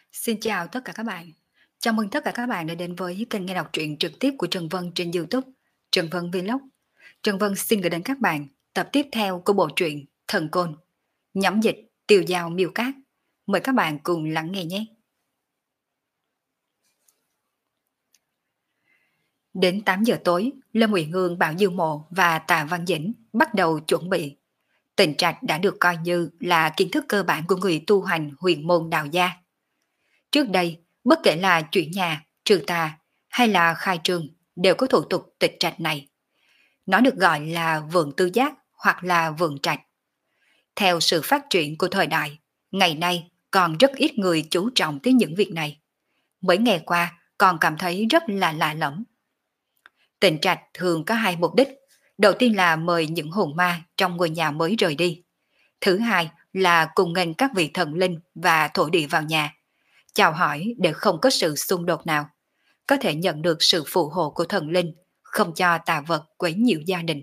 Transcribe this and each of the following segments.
Xin chào tất cả các bạn. Chào mừng tất cả các bạn đã đến với kênh nghe đọc truyện trực tiếp của Trần Vân trên YouTube, Trần Vân Vlog. Trần Vân xin gửi đến các bạn tập tiếp theo của bộ truyện Thần Côn, nhóm dịch Tiều Dao Miêu Cát. Mời các bạn cùng lắng nghe nhé. Đến 8 giờ tối, Lâm Uyển Ngương bảo Dương Mộ và Tạ Văn Dĩnh bắt đầu chuẩn bị. Tịnh trạch đã được coi như là kiến thức cơ bản của người tu hành huyền môn đạo gia. Trước đây, bất kể là chuyển nhà, trừ tà hay là khai trương đều có thủ tục tịch trạch này. Nó được gọi là vượng tư giác hoặc là vượng trạch. Theo sự phát triển của thời đại, ngày nay còn rất ít người chú trọng tới những việc này. Mấy ngày qua còn cảm thấy rất là lạ lẫm. Tịnh trạch thường có hai mục đích. Đầu tiên là mời những hồn ma trong ngôi nhà mới rời đi. Thứ hai là cùng nghênh các vị thần linh và thổ địa vào nhà, chào hỏi để không có sự xung đột nào, có thể nhận được sự phù hộ của thần linh, không cho tà vật quấy nhiễu gia đình.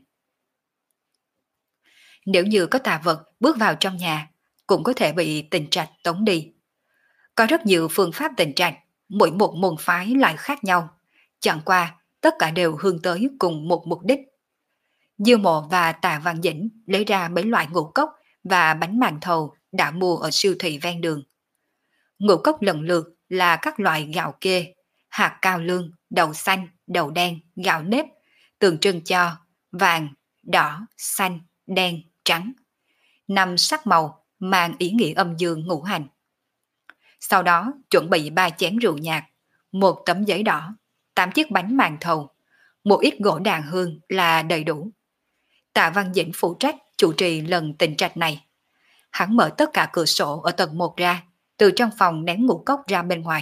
Nếu như có tà vật bước vào trong nhà, cũng có thể bị tịnh trạch tống đi. Có rất nhiều phương pháp tịnh trạch, mỗi một môn phái lại khác nhau, chẳng qua tất cả đều hướng tới cùng một mục đích. Diêu Mộ và Tạ Văn Dĩnh lấy ra mấy loại ngũ cốc và bánh màn thầu đã mua ở siêu thị ven đường. Ngũ cốc lần lượt là các loại gạo kê, hạt cao lương, đậu xanh, đậu đen, gạo nếp, tượng trưng cho vàng, đỏ, xanh, đen, trắng. 5 sắc màu mang ý nghĩa âm dương ngũ hành. Sau đó chuẩn bị 3 chén rượu nhạt, một tấm giấy đỏ, 8 chiếc bánh màn thầu, một ít gỗ đàn hương là đầy đủ. Tạ Văn Dĩnh phụ trách chủ trì lần tịnh trạch này. Hắn mở tất cả cửa sổ ở tầng 1 ra, từ trong phòng ném ngũ cốc ra bên ngoài.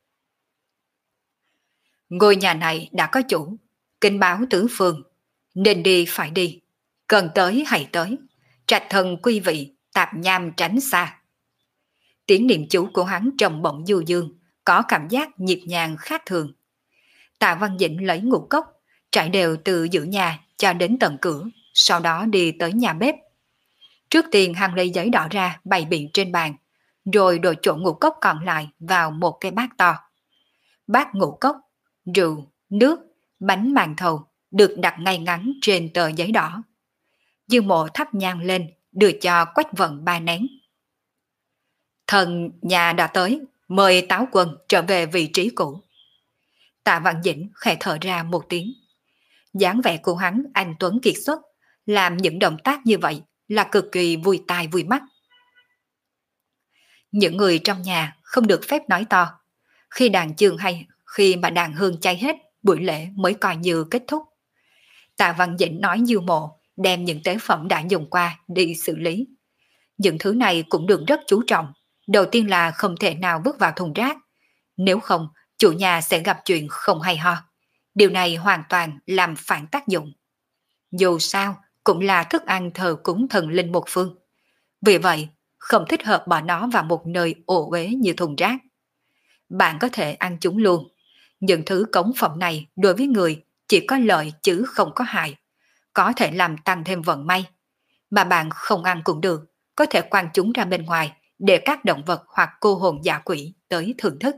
Ngôi nhà này đã có chủ, kính báo tứ phương, nên đi phải đi, cần tới hãy tới, trạch thần quy vị, tạp nham tránh xa. Tiếng niệm chú của hắn trầm bổng du dương, có cảm giác nhịp nhàng khác thường. Tạ Văn Dĩnh lấy ngũ cốc, trải đều từ giữa nhà cho đến tận cửa, sau đó đi tới nhà bếp. Trước tiên hắn lấy giấy đỏ ra bày biện trên bàn, rồi đổ trộn ngũ cốc còn lại vào một cái bát to. Bát ngũ cốc, rượu, nước, bánh màn thầu được đặt ngay ngắn trên tờ giấy đỏ. Dương Mộ thắp nhang lên, đưa cho Quách Vận 3 nén. Thần nhà đã tới, mời Táo Quân trở về vị trí cũ. Tạ Văn Dĩnh khẽ thở ra một tiếng. Dáng vẻ của hắn anh tuấn kiệt xuất, làm những động tác như vậy là cực kỳ vui tai vui mắt. Những người trong nhà không được phép nói to. Khi đàn chương hay, khi mà đàn hương cháy hết, buổi lễ mới coi như kết thúc. Tạ Văn Dĩnh nói Dương Mộ đem những tế phẩm đã dùng qua đi xử lý. Những thứ này cũng được rất chú trọng. Đầu tiên là không thể nào vứt vào thùng rác. Nếu không, chủ nhà sẽ gặp chuyện không hay ho. Điều này hoàn toàn làm phản tác dụng. Dù sao, cũng là thức ăn thờ cúng thần linh một phương. Vì vậy, không thích hợp bỏ nó vào một nơi ồ uế như thùng rác. Bạn có thể ăn chúng luôn. Những thứ cống phẩm này đối với người chỉ có lợi chứ không có hại. Có thể làm tăng thêm vận may. Mà bạn không ăn cũng được, có thể quăng chúng ra bên ngoài để các động vật hoặc cô hồn dã quỷ tới thưởng thức.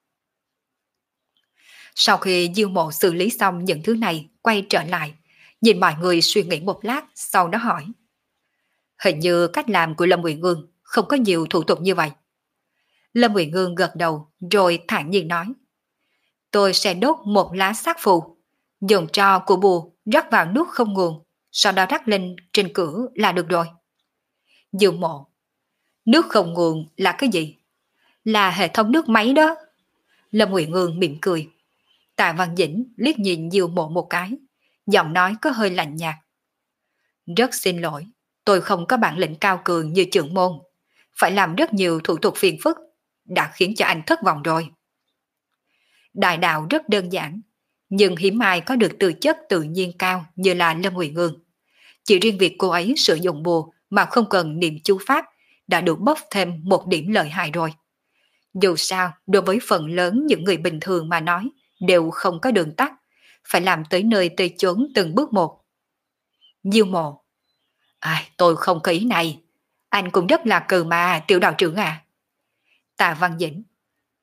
Sau khi Diêu Mộ xử lý xong những thứ này, quay trở lại, nhìn mọi người suy nghĩ một lát, sau đó hỏi. Hình như cách làm của Lâm Uyển Ngương không có nhiều thủ tục như vậy. Lâm Uyển Ngương gật đầu rồi thản nhiên nói. Tôi sẽ đốt một lá sát phù, dùng tro của bùa rắc vào nước không nguồn, sau đó rắc lên trên cửa là được rồi. Diêu Mộ. Nước không nguồn là cái gì? Là hệ thống nước máy đó. Lâm Uyển Ngương mỉm cười. Tạ Văn Dĩnh liếc nhìn Diêu Mộ một cái, giọng nói có hơi lạnh nhạt. Rất xin lỗi, tôi không có bản lĩnh cao cường như trưởng môn, phải làm rất nhiều thủ tục phiền phức, đã khiến cho anh thất vọng rồi. Đại đạo rất đơn giản, nhưng hiếm ai có được từ chất tự nhiên cao như là Lâm Uyển Ngương. Chỉ riêng việc cô ấy sử dụng bùa mà không cần niệm chú pháp đã đủ bóp thêm một điểm lợi hại rồi. Dù sao, đối với phần lớn những người bình thường mà nói, đều không có đường tắt, phải làm tới nơi tới chốn từng bước một. Diêu Mộ. Tôi không có ý này. Anh cũng rất là cừ mà, tiểu đạo trưởng à. Tạ Văn Dĩnh.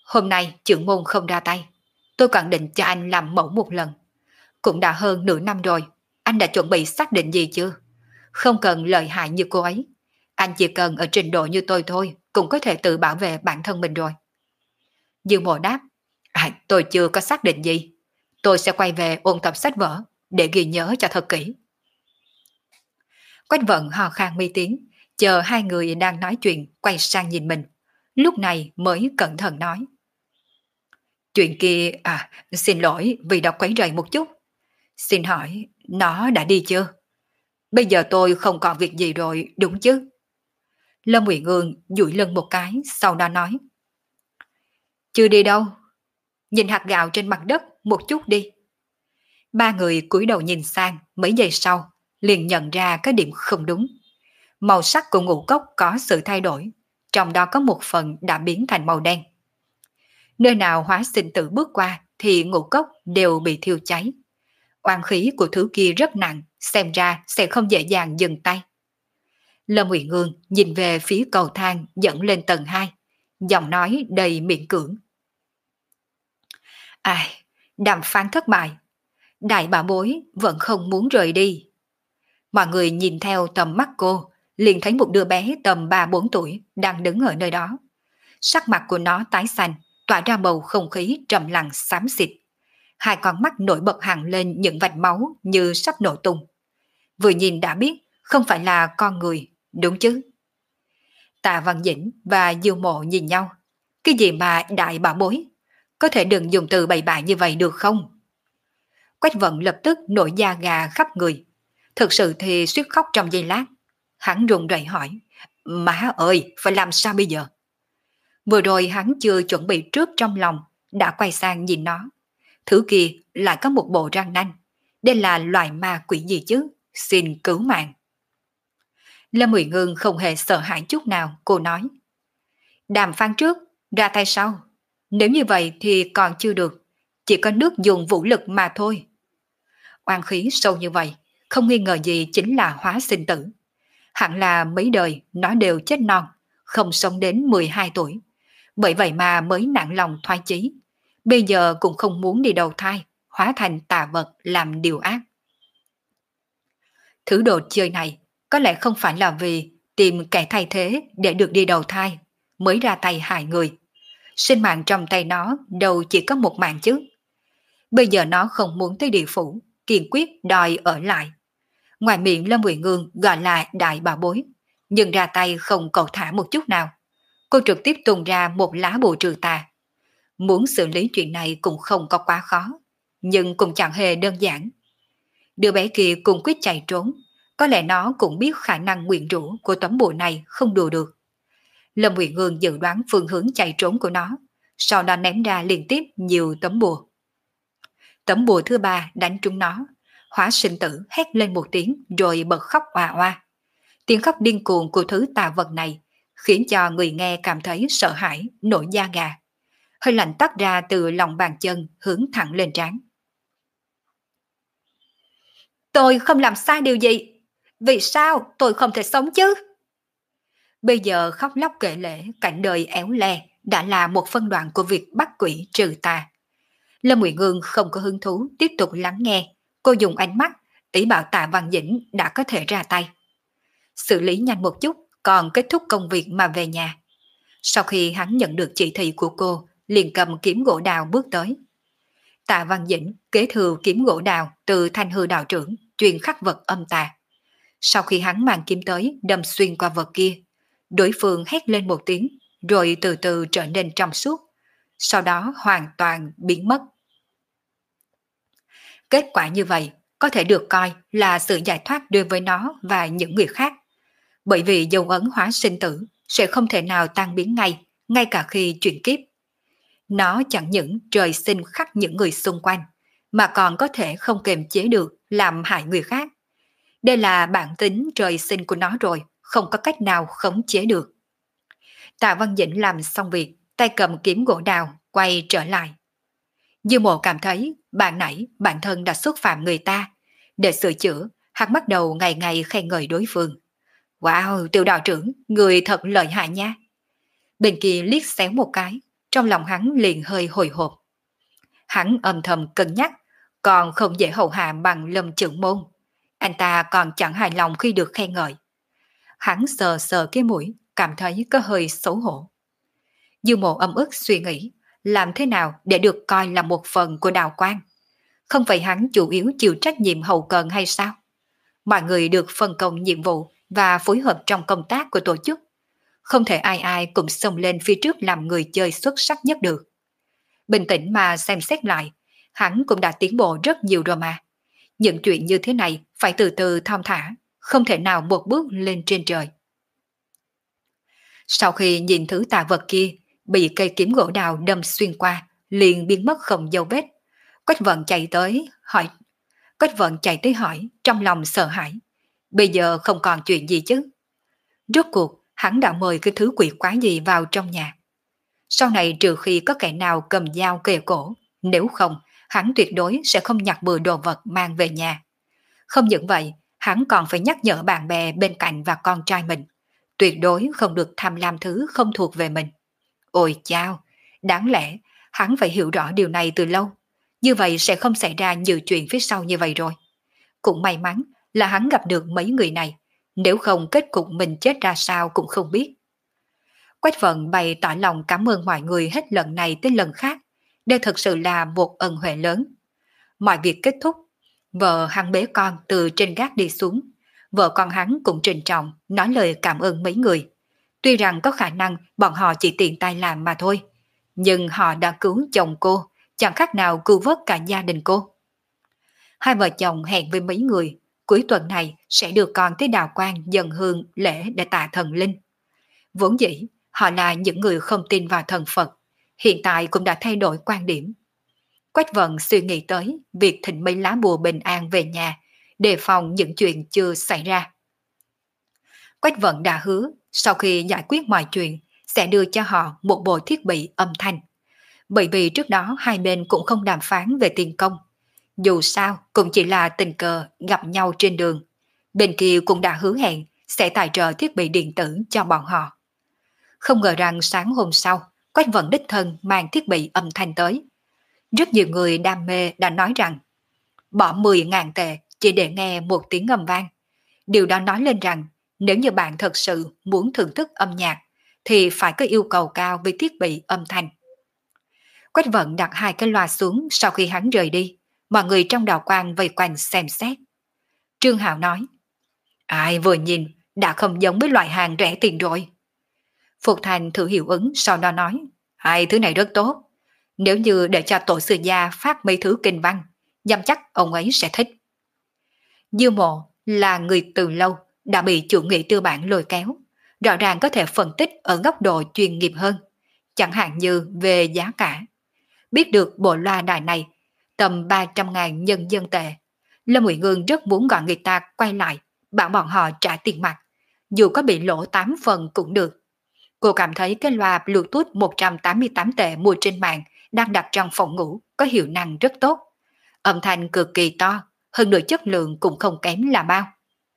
Hôm nay trưởng môn không ra tay, tôi còn định cho anh làm mẫu một lần. Cũng đã hơn nửa năm rồi, anh đã chuẩn bị xác định gì chưa? Không cần lợi hại như cô ấy. Anh chỉ cần ở trình độ như tôi thôi, cũng có thể tự bảo vệ bản thân mình rồi. Dương Mộ đáp, tôi chưa có xác định gì. Tôi sẽ quay về ôn tập sách vở, để ghi nhớ cho thật kỹ. Quách Vận hò khan mi tiếng, chờ hai người đang nói chuyện quay sang nhìn mình. Lúc này mới cẩn thận nói. Chuyện kia, xin lỗi vì đã quấy rầy một chút. Xin hỏi, nó đã đi chưa? Bây giờ tôi không còn việc gì rồi, đúng chứ? Lâm Uyển Ương duỗi lưng một cái, sau đó nói. Chưa đi đâu. Nhìn hạt gạo trên mặt đất một chút đi. Ba người cúi đầu nhìn sang, mấy giây sau, liền nhận ra cái điểm không đúng. Màu sắc của ngũ cốc có sự thay đổi, trong đó có một phần đã biến thành màu đen. Nơi nào hóa sinh tử bước qua thì ngũ cốc đều bị thiêu cháy. Oan khí của thứ kia rất nặng, xem ra sẽ không dễ dàng dừng tay. Lâm Uyển Ương nhìn về phía cầu thang dẫn lên tầng 2, giọng nói đầy miễn cưỡng. Đàm phán thất bại. Đại bảo bối vẫn không muốn rời đi. Mọi người nhìn theo tầm mắt cô, liền thấy một đứa bé tầm 3-4 tuổi đang đứng ở nơi đó. Sắc mặt của nó tái xanh, tỏa ra bầu không khí trầm lặng xám xịt. Hai con mắt nổi bật hẳn lên những vạch máu như sắp nổ tung. Vừa nhìn đã biết không phải là con người, đúng chứ? Tạ Văn Dĩnh và Dương Mộ nhìn nhau. Cái gì mà đại bảo bối? Có thể đừng dùng từ bậy bạ như vậy được không? Quách Vận lập tức nổi da gà khắp người. Thực sự thì suýt khóc trong giây lát. Hắn run rẩy hỏi. Má ơi, phải làm sao bây giờ? Vừa rồi hắn chưa chuẩn bị trước trong lòng, đã quay sang nhìn nó. Thứ kia lại có một bộ răng nanh. Đây là loài ma quỷ gì chứ? Xin cứu mạng. Lâm Uyển Ương không hề sợ hãi chút nào, cô nói. Đàm phán trước, ra tay sau. Nếu như vậy thì còn chưa được, chỉ có nước dùng vũ lực mà thôi. Oan khí sâu như vậy, không nghi ngờ gì chính là hóa sinh tử. Hẳn là mấy đời nó đều chết non, không sống đến 12 tuổi. Bởi vậy mà mới nặng lòng thoái chí. Bây giờ cũng không muốn đi đầu thai, hóa thành tà vật làm điều ác. Thứ đồ chơi này có lẽ không phải là vì tìm kẻ thay thế để được đi đầu thai mới ra tay hại người. Sinh mạng trong tay nó đâu chỉ có một mạng chứ. Bây giờ nó không muốn tới địa phủ, kiên quyết đòi ở lại. Ngoài miệng Lâm Uyển Ương gọi là đại bà bối, nhưng ra tay không cầu thả một chút nào. Cô trực tiếp tung ra một lá bùa trừ tà. Muốn xử lý chuyện này cũng không có quá khó, nhưng cũng chẳng hề đơn giản. Đứa bé kia cùng quyết chạy trốn, có lẽ nó cũng biết khả năng nguyền rũ của tấm bùa này không đùa được. Lâm Uyển Ương dự đoán phương hướng chạy trốn của nó, sau đó ném ra liên tiếp nhiều tấm bùa. Tấm bùa thứ 3 đánh trúng nó, hóa sinh tử hét lên một tiếng rồi bật khóc oà oa. Tiếng khóc điên cuồng của thứ tà vật này khiến cho người nghe cảm thấy sợ hãi, nổi da gà. Hơi lạnh toát ra từ lòng bàn chân hướng thẳng lên trán. Tôi không làm sai điều gì. Vì sao tôi không thể sống chứ? Bây giờ khóc lóc kể lể cảnh đời éo le đã là một phân đoạn của việc bắt quỷ trừ tà. Lâm Uyển Ương không có hứng thú tiếp tục lắng nghe. Cô dùng ánh mắt ý bảo Tạ Văn Dĩnh đã có thể ra tay. Xử lý nhanh một chút, còn kết thúc công việc mà về nhà. Sau khi hắn nhận được chỉ thị của cô, liền cầm kiếm gỗ đào bước tới. Tạ Văn Dĩnh kế thừa kiếm gỗ đào từ Thanh Hư đạo trưởng, truyền khắc vật âm tà. Sau khi hắn mang kiếm tới đâm xuyên qua vật kia, đối phương hét lên một tiếng, rồi từ từ trở nên trong suốt, sau đó hoàn toàn biến mất. Kết quả như vậy có thể được coi là sự giải thoát đối với nó và những người khác, bởi vì dấu ấn hóa sinh tử sẽ không thể nào tan biến ngay cả khi chuyển kiếp. Nó chẳng những trời sinh khắc những người xung quanh, mà còn có thể không kiềm chế được làm hại người khác. Đây là bản tính trời sinh của nó rồi, không có cách nào khống chế được. Tạ Văn Dĩnh làm xong việc, tay cầm kiếm gỗ đào, quay trở lại. Dư Mộ cảm thấy bạn nãy bản thân đã xúc phạm người ta. Để sửa chữa, hắn bắt đầu ngày ngày khen ngợi đối phương. Wow, Tiểu đạo trưởng, người thật lợi hại nha. Bên kia liếc xéo một cái, trong lòng hắn liền hơi hồi hộp. Hắn âm thầm cân nhắc, còn không dễ hầu hạ bằng Lâm trưởng môn. Anh ta còn chẳng hài lòng khi được khen ngợi. Hắn sờ sờ cái mũi, cảm thấy có hơi xấu hổ. Dư Mộ âm ức suy nghĩ, làm thế nào để được coi là một phần của Đào Quang? Không phải hắn chủ yếu chịu trách nhiệm hậu cần hay sao? Mọi người được phân công nhiệm vụ và phối hợp trong công tác của tổ chức. Không thể ai ai cũng xông lên phía trước làm người chơi xuất sắc nhất được. Bình tĩnh mà xem xét lại, hắn cũng đã tiến bộ rất nhiều rồi mà. Những chuyện như thế này phải từ từ thong thả, không thể nào một bước lên trên trời. Sau khi nhìn thứ tà vật kia bị cây kiếm gỗ đào đâm xuyên qua, liền biến mất không dấu vết. Quách Vận chạy tới hỏi, trong lòng sợ hãi. Bây giờ không còn chuyện gì chứ? Rốt cuộc, hắn đã mời cái thứ quỷ quái gì vào trong nhà. Sau này trừ khi có kẻ nào cầm dao kề cổ, nếu không, hắn tuyệt đối sẽ không nhặt bừa đồ vật mang về nhà. Không những vậy, hắn còn phải nhắc nhở bạn bè bên cạnh và con trai mình. Tuyệt đối không được tham lam thứ không thuộc về mình. Ôi chao, đáng lẽ hắn phải hiểu rõ điều này từ lâu. Như vậy sẽ không xảy ra nhiều chuyện phía sau như vậy rồi. Cũng may mắn là hắn gặp được mấy người này. Nếu không kết cục mình chết ra sao cũng không biết. Quách Vận bày tỏ lòng cảm ơn mọi người hết lần này tới lần khác. Đây thật sự là một ân huệ lớn. Mọi việc kết thúc. Vợ hắn bế con từ trên gác đi xuống. Vợ con hắn cũng trịnh trọng nói lời cảm ơn mấy người. Tuy rằng có khả năng bọn họ chỉ tiện tay làm mà thôi. Nhưng họ đã cứu chồng cô, chẳng khác nào cứu vớt cả gia đình cô. Hai vợ chồng hẹn với mấy người, cuối tuần này sẽ đưa con tới Đào Quang dâng hương lễ để tạ thần linh. Vốn dĩ, họ là những người không tin vào thần Phật, hiện tại cũng đã thay đổi quan điểm. Quách Vận suy nghĩ tới việc thỉnh mấy lá bùa bình an về nhà, đề phòng những chuyện chưa xảy ra. Quách Vận đã hứa, sau khi giải quyết mọi chuyện, sẽ đưa cho họ một bộ thiết bị âm thanh. Bởi vì trước đó hai bên cũng không đàm phán về tiền công. Dù sao cũng chỉ là tình cờ gặp nhau trên đường. Bên kia cũng đã hứa hẹn sẽ tài trợ thiết bị điện tử cho bọn họ. Không ngờ rằng sáng hôm sau, Quách Vận đích thân mang thiết bị âm thanh tới. Rất nhiều người đam mê đã nói rằng bỏ 10.000 tệ chỉ để nghe một tiếng âm vang. Điều đó nói lên rằng nếu như bạn thật sự muốn thưởng thức âm nhạc thì phải có yêu cầu cao với thiết bị âm thanh. Quách Vận đặt hai cái loa xuống sau khi hắn rời đi. Mọi người trong Đào Quang vây quanh xem xét. Trương Hạo nói, ai vừa nhìn đã không giống với loại hàng rẻ tiền rồi. Phục Thành thử hiệu ứng sau đó nói, hai thứ này rất tốt. Nếu như để cho tổ sư gia phát mấy thứ kinh văn, dám chắc ông ấy sẽ thích. Dư Mộ là người từ lâu đã bị chủ nghĩa tư bản lôi kéo, rõ ràng có thể phân tích ở góc độ chuyên nghiệp hơn, chẳng hạn như về giá cả. Biết được bộ loa đài này tầm 300.000 nhân dân tệ, Lâm Uyển Ngương rất muốn gọi người ta quay lại, bảo bọn họ trả tiền mặt, dù có bị lỗ 8 phần cũng được. Cô cảm thấy cái loa Bluetooth 188 tệ mua trên mạng đang đặt trong phòng ngủ có hiệu năng rất tốt. Âm thanh cực kỳ to, hơn nữa chất lượng cũng không kém là bao.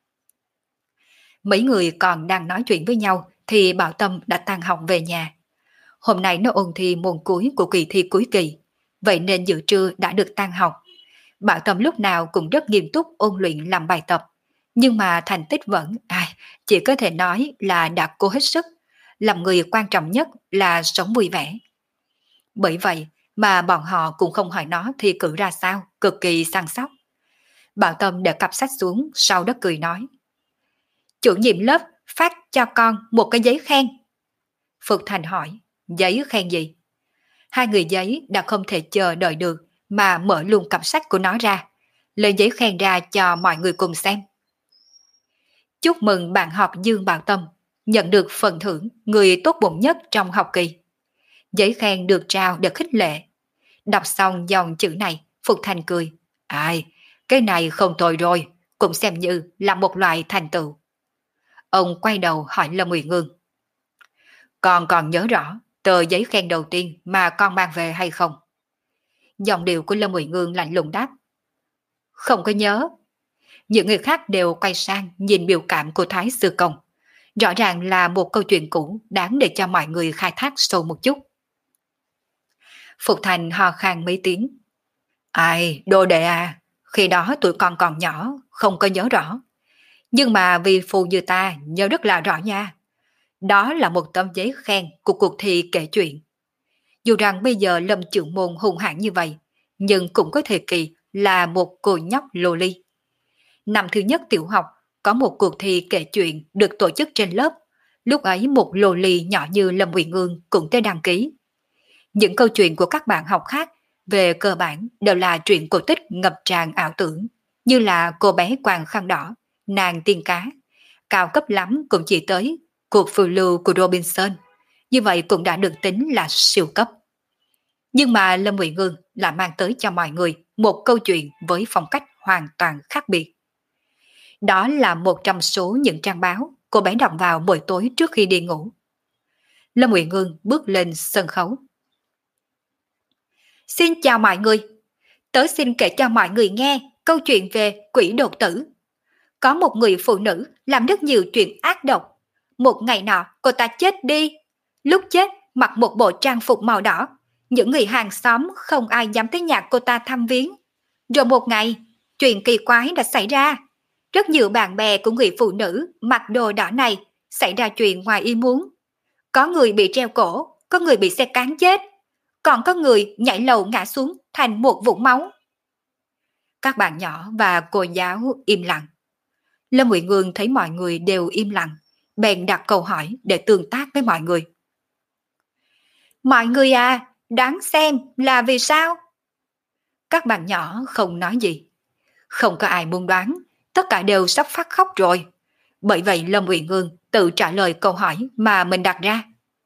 Mấy người còn đang nói chuyện với nhau thì Bảo Tâm đã tan học về nhà. Hôm nay nó ôn thi môn cuối của kỳ thi cuối kỳ, vậy nên giữa trưa đã được tan học. Bảo Tâm lúc nào cũng rất nghiêm túc ôn luyện làm bài tập, nhưng mà thành tích vẫn, chỉ có thể nói là đã cố hết sức, làm người quan trọng nhất là sống vui vẻ. Bởi vậy mà bọn họ cũng không hỏi nó thi cử ra sao, cực kỳ săn sóc. Bảo Tâm để cặp sách xuống, sau đó cười nói, chủ nhiệm lớp phát cho con một cái giấy khen. Phục Thành hỏi, giấy khen gì? Hai người giấy đã không thể chờ đợi được mà mở luôn cặp sách của nó ra, lấy giấy khen ra cho mọi người cùng xem. Chúc mừng bạn học Dương Bảo Tâm, nhận được phần thưởng người tốt bụng nhất trong học kỳ. Giấy khen được trao để khích lệ. Đọc xong dòng chữ này, Phục Thành cười. Cái này không tồi rồi, cũng xem như là một loại thành tựu. Ông quay đầu hỏi Lâm Uyển Ngương. Con còn nhớ rõ tờ giấy khen đầu tiên mà con mang về hay không? Giọng điệu của Lâm Uyển Ngương lạnh lùng đáp. Không có nhớ. Những người khác đều quay sang nhìn biểu cảm của Thái Sư Công. Rõ ràng là một câu chuyện cũ đáng để cho mọi người khai thác sâu một chút. Phục Thành ho khan mấy tiếng. Ai, đồ đệ à, khi đó tụi con còn nhỏ, không có nhớ rõ. Nhưng mà vì phù như ta nhớ rất là rõ nha. Đó là một tấm giấy khen của cuộc thi kể chuyện. Dù rằng bây giờ Lâm Trưởng Môn hung hãn như vậy, nhưng cũng có thời kỳ là một cô nhóc lô ly. Năm thứ nhất tiểu học, có một cuộc thi kể chuyện được tổ chức trên lớp. Lúc ấy một lô ly nhỏ như Lâm Uyển Ương cũng tới đăng ký. Những câu chuyện của các bạn học khác về cơ bản đều là truyện cổ tích ngập tràn ảo tưởng, như là cô bé quàng khăn đỏ, nàng tiên cá. Cao cấp lắm cũng chỉ tới cuộc phiêu lưu của Robinson. Như vậy cũng đã được tính là siêu cấp. Nhưng mà Lâm Uyển Ương lại mang tới cho mọi người một câu chuyện với phong cách hoàn toàn khác biệt. Đó là một trong số những trang báo cô bé đọc vào buổi tối trước khi đi ngủ. Lâm Uyển Ương bước lên sân khấu. Xin chào mọi người. Tớ xin kể cho mọi người nghe câu chuyện về quỷ đột tử. Có một người phụ nữ làm rất nhiều chuyện ác độc. Một ngày nọ cô ta chết đi. Lúc chết mặc một bộ trang phục màu đỏ. Những người hàng xóm không ai dám tới nhà cô ta thăm viếng. Rồi một ngày, chuyện kỳ quái đã xảy ra. Rất nhiều bạn bè của người phụ nữ mặc đồ đỏ này xảy ra chuyện ngoài ý muốn. Có người bị treo cổ, có người bị xe cán chết, còn có người nhảy lầu ngã xuống thành một vũng máu. Các bạn nhỏ và cô giáo im lặng. Lâm Uyển Ương thấy mọi người đều im lặng, bèn đặt câu hỏi để tương tác với mọi người. Mọi người à, đoán xem là vì sao? Các bạn nhỏ không nói gì. Không có ai muốn đoán, tất cả đều sắp phát khóc rồi. Bởi vậy Lâm Uyển Ương tự trả lời câu hỏi mà mình đặt ra.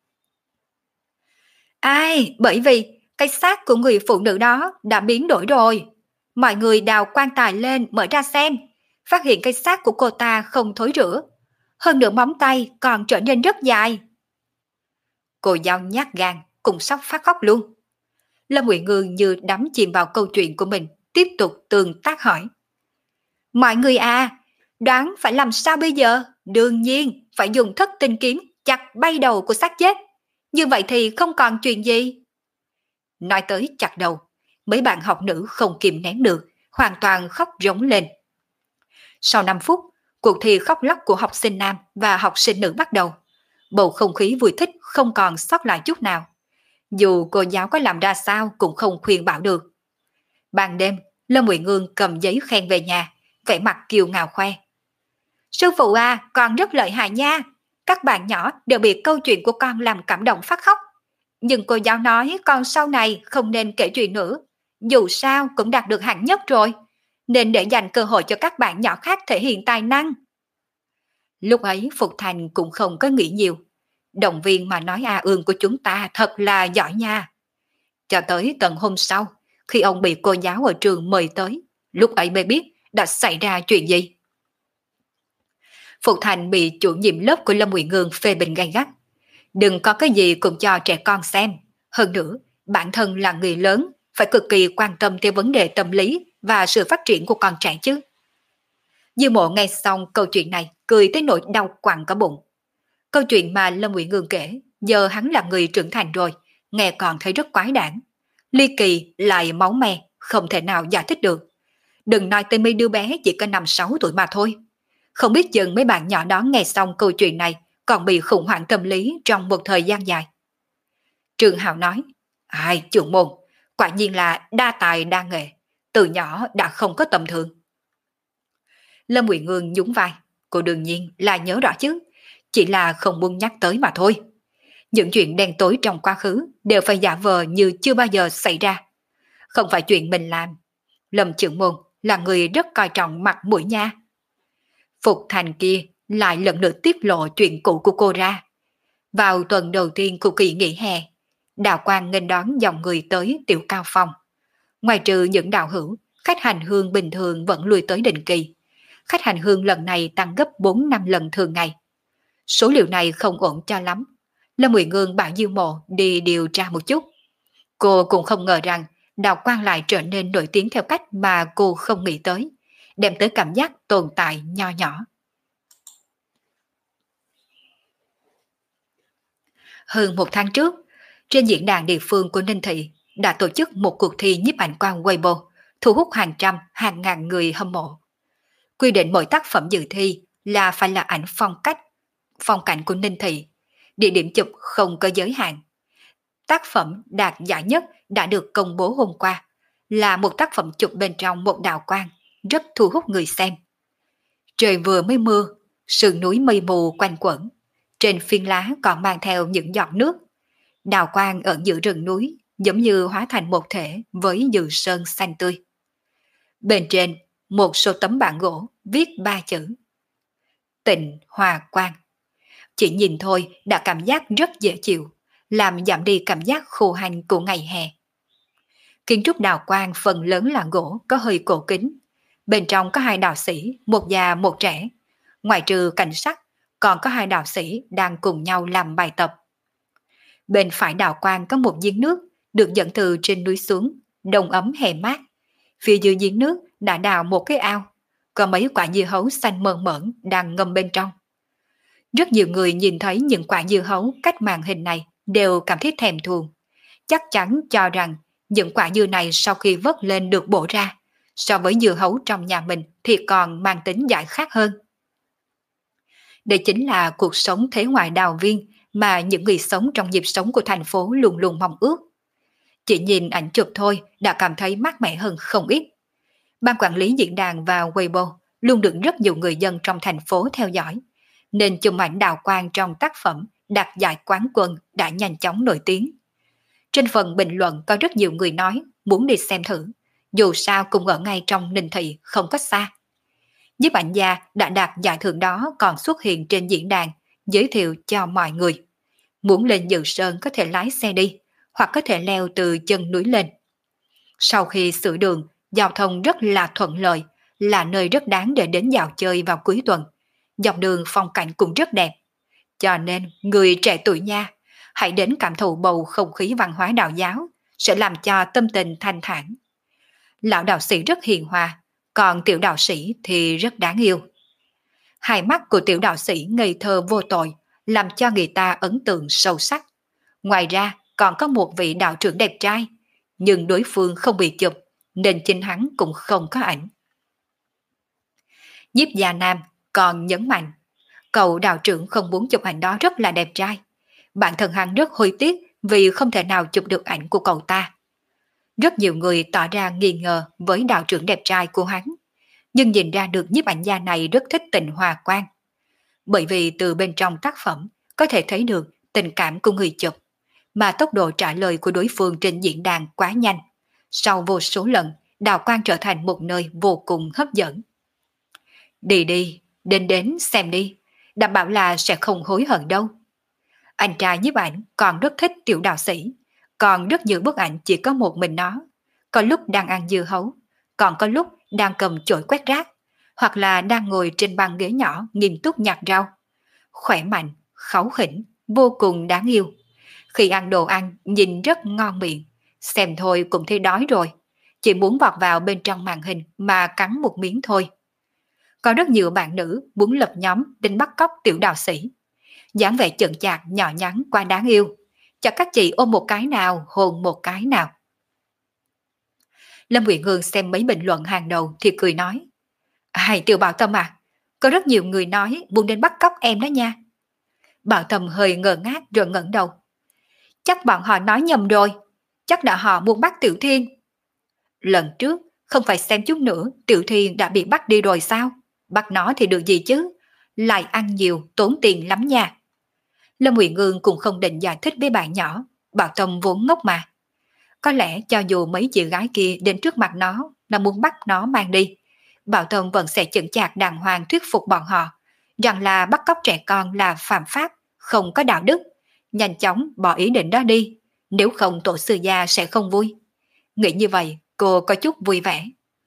Ai, bởi vì cái xác của người phụ nữ đó đã biến đổi rồi. Mọi người đào quan tài lên mở ra xem, phát hiện cái xác của cô ta không thối rữa. Hơn nữa móng tay còn trở nên rất dài. Cô giáo nhát gan cũng sắp phát khóc luôn. Lâm Uyển Ương như đắm chìm vào câu chuyện của mình, tiếp tục tương tác hỏi. Mọi người à, đoán phải làm sao bây giờ? Đương nhiên phải dùng thất tinh kiếm chặt bay đầu của xác chết. Như vậy thì không còn chuyện gì. Nói tới chặt đầu, mấy bạn học nữ không kìm nén được, hoàn toàn khóc rống lên. Sau 5 phút, cuộc thi khóc lóc của học sinh nam và học sinh nữ bắt đầu. Bầu không khí vui thích không còn sót lại chút nào. Dù cô giáo có làm ra sao cũng không khuyên bảo được. Ban đêm, Lâm Uyển Ương cầm giấy khen về nhà, vẻ mặt kiêu ngạo khoe. Sư phụ à, con rất lợi hại nha. Các bạn nhỏ đều bị câu chuyện của con làm cảm động phát khóc. Nhưng cô giáo nói con sau này không nên kể chuyện nữa. Dù sao cũng đạt được hạng nhất rồi. Nên để dành cơ hội cho các bạn nhỏ khác thể hiện tài năng. Lúc ấy Phục Thành cũng không có nghĩ nhiều. Động viên mà nói A Ương của chúng ta thật là giỏi nha. Cho tới tận hôm sau, khi ông bị cô giáo ở trường mời tới, lúc ấy mới biết đã xảy ra chuyện gì. Phục Thành bị chủ nhiệm lớp của Lâm Uyển Ương phê bình gay gắt. Đừng có cái gì cũng cho trẻ con xem. Hơn nữa, bản thân là người lớn, phải cực kỳ quan tâm tới vấn đề tâm lý và sự phát triển của con trẻ chứ. Dư Mộ nghe xong câu chuyện này, cười tới nỗi đau quặn cả bụng. Câu chuyện mà Lâm Uyển Ương kể, giờ hắn là người trưởng thành rồi, nghe còn thấy rất quái đản. Ly kỳ lại máu me, không thể nào giải thích được. Đừng nói tới mấy đứa bé chỉ có 5-6 tuổi mà thôi. Không biết chừng mấy bạn nhỏ đó nghe xong câu chuyện này còn bị khủng hoảng tâm lý trong một thời gian dài. Trương Hạo nói, ai trưởng môn, quả nhiên là đa tài đa nghệ, từ nhỏ đã không có tầm thường. Lâm Uyển Ương nhún vai, cô đương nhiên là nhớ rõ chứ, chỉ là không muốn nhắc tới mà thôi. Những chuyện đen tối trong quá khứ đều phải giả vờ như chưa bao giờ xảy ra. Không phải chuyện mình làm. Lâm trưởng môn là người rất coi trọng mặt mũi nha. Phục Thành kia lại lần nữa tiết lộ chuyện cũ của cô ra. Vào tuần đầu tiên của kỳ nghỉ hè, Đào Quang nghênh đón dòng người tới Tiểu Cao Phong. Ngoài trừ những đạo hữu, khách hành hương bình thường vẫn lui tới định kỳ. Khách hành hương lần này tăng gấp 4-5 lần thường ngày. Số liệu này không ổn cho lắm. Lâm Uyển Ương bảo Diêu Mộ đi điều tra một chút. Cô cũng không ngờ rằng Đào Quang lại trở nên nổi tiếng theo cách mà cô không nghĩ tới, đem tới cảm giác tồn tại nho nhỏ. Hơn 1 tháng trước, trên diễn đàn địa phương của Ninh Thị, đã tổ chức một cuộc thi nhiếp ảnh quan Weibo, thu hút hàng trăm, hàng ngàn người hâm mộ. Quy định mỗi tác phẩm dự thi là phải là ảnh phong cảnh của Ninh Thị. Địa điểm chụp không có giới hạn. Tác phẩm đạt giải nhất đã được công bố hôm qua, là một tác phẩm chụp bên trong một đạo quan, rất thu hút người xem. Trời vừa mới mưa, sườn núi mây mù quanh quẩn, trên phiến lá còn mang theo những giọt nước. Đào quang ở giữa rừng núi giống như hóa thành một thể với dư sơn xanh tươi. Bên trên, một số tấm bảng gỗ viết 3 chữ: Tịnh Hòa Quang. Chỉ nhìn thôi đã cảm giác rất dễ chịu, làm giảm đi cảm giác khô hành của ngày hè. Kiến trúc đào quang phần lớn là gỗ có hơi cổ kính. Bên trong có 2 đạo sĩ, một già một trẻ. Ngoài trừ cảnh sắc, còn có 2 đạo sĩ đang cùng nhau làm bài tập. Bên phải đào quang có một giếng nước được dẫn từ trên núi xuống, đông ấm hè mát. Phía dưới giếng nước đã đào một cái ao, có mấy quả dưa hấu xanh mơn mởn đang ngâm bên trong. Rất nhiều người nhìn thấy những quả dưa hấu cách màn hình này đều cảm thấy thèm thuồng, chắc chắn cho rằng những quả dưa này sau khi vớt lên được bổ ra, so với dưa hấu trong nhà mình thì còn mang tính giải khát hơn. Đây chính là cuộc sống thế ngoại đào viên mà những người sống trong nhịp sống của thành phố luôn luôn mong ước. Chỉ nhìn ảnh chụp thôi đã cảm thấy mát mẻ hơn không ít. Ban quản lý diễn đàn và Weibo luôn được rất nhiều người dân trong thành phố theo dõi, nên chụp ảnh đào quang trong tác phẩm đạt giải quán quân đã nhanh chóng nổi tiếng. Trên phần bình luận có rất nhiều người nói muốn đi xem thử, dù sao cũng ở ngay trong Ninh Thị không có xa. Nhiếp ảnh gia đã đạt giải thưởng đó còn xuất hiện trên diễn đàn, giới thiệu cho mọi người. Muốn lên Dự Sơn có thể lái xe đi, hoặc có thể leo từ chân núi lên. Sau khi sửa đường, giao thông rất là thuận lợi, là nơi rất đáng để đến dạo chơi vào cuối tuần. Dọc đường phong cảnh cũng rất đẹp. Cho nên, người trẻ tuổi nha, hãy đến cảm thụ bầu không khí văn hóa đạo giáo, sẽ làm cho tâm tình thanh thản. Lão đạo sĩ rất hiền hòa, còn tiểu đạo sĩ thì rất đáng yêu. Hai mắt của tiểu đạo sĩ ngây thơ vô tội, làm cho người ta ấn tượng sâu sắc. Ngoài ra, còn có một vị đạo trưởng đẹp trai, nhưng đối phương không bị chụp, nên chính hắn cũng không có ảnh. Nhiếp Gia Nam còn nhấn mạnh, cậu đạo trưởng không muốn chụp ảnh đó rất là đẹp trai. Bản thân hắn rất hối tiếc vì không thể nào chụp được ảnh của cậu ta. Rất nhiều người tỏ ra nghi ngờ với đạo trưởng đẹp trai của hắn, nhưng nhìn ra được nhiếp ảnh gia này rất thích Tịnh Hòa Quang. Bởi vì từ bên trong tác phẩm có thể thấy được tình cảm của người chụp, mà tốc độ trả lời của đối phương trên diễn đàn quá nhanh. Sau vô số lần, đào quang trở thành một nơi vô cùng hấp dẫn. Đi đi, đến xem đi, đảm bảo là sẽ không hối hận đâu. Anh trai nhiếp ảnh còn rất thích tiểu đạo sĩ, còn rất nhiều bức ảnh chỉ có một mình nó. Có lúc đang ăn dưa hấu, còn có lúc đang cầm chổi quét rác, hoặc là đang ngồi trên băng ghế nhỏ nghiêm túc nhặt rau. Khỏe mạnh, kháu khỉnh, vô cùng đáng yêu. Khi ăn đồ ăn nhìn rất ngon miệng, xem thôi cũng thấy đói rồi, chỉ muốn vọt vào bên trong màn hình mà cắn một miếng thôi. Có rất nhiều bạn nữ muốn lập nhóm đến bắt cóc tiểu đạo sĩ. dáng vẻ chững chạc nhỏ nhắn quá đáng yêu, cho các chị ôm một cái nào, hôn một cái nào. Lâm Uyển Hương xem mấy bình luận hàng đầu thì cười nói, Ai Tiểu Bảo Tâm à, có rất nhiều người nói muốn đến bắt cóc em đó nha. Bảo Tâm hơi ngơ ngác rồi ngẩng đầu. Chắc bọn họ nói nhầm rồi, chắc đã họ muốn bắt Tiểu Thiên. Lần trước, không phải xem chút nữa Tiểu Thiên đã bị bắt đi rồi sao? Bắt nó thì được gì chứ? Lại ăn nhiều, tốn tiền lắm nha. Lâm Uyển Hương cũng không định giải thích với bạn nhỏ, Bảo Tâm vốn ngốc mà. Có lẽ cho dù mấy chị gái kia đến trước mặt nó muốn bắt nó mang đi, Bảo Tâm vẫn sẽ chững chạc đàng hoàng thuyết phục bọn họ, rằng là bắt cóc trẻ con là phạm pháp, không có đạo đức, nhanh chóng bỏ ý định đó đi, nếu không tổ sư gia sẽ không vui. Nghĩ như vậy, cô có chút vui vẻ.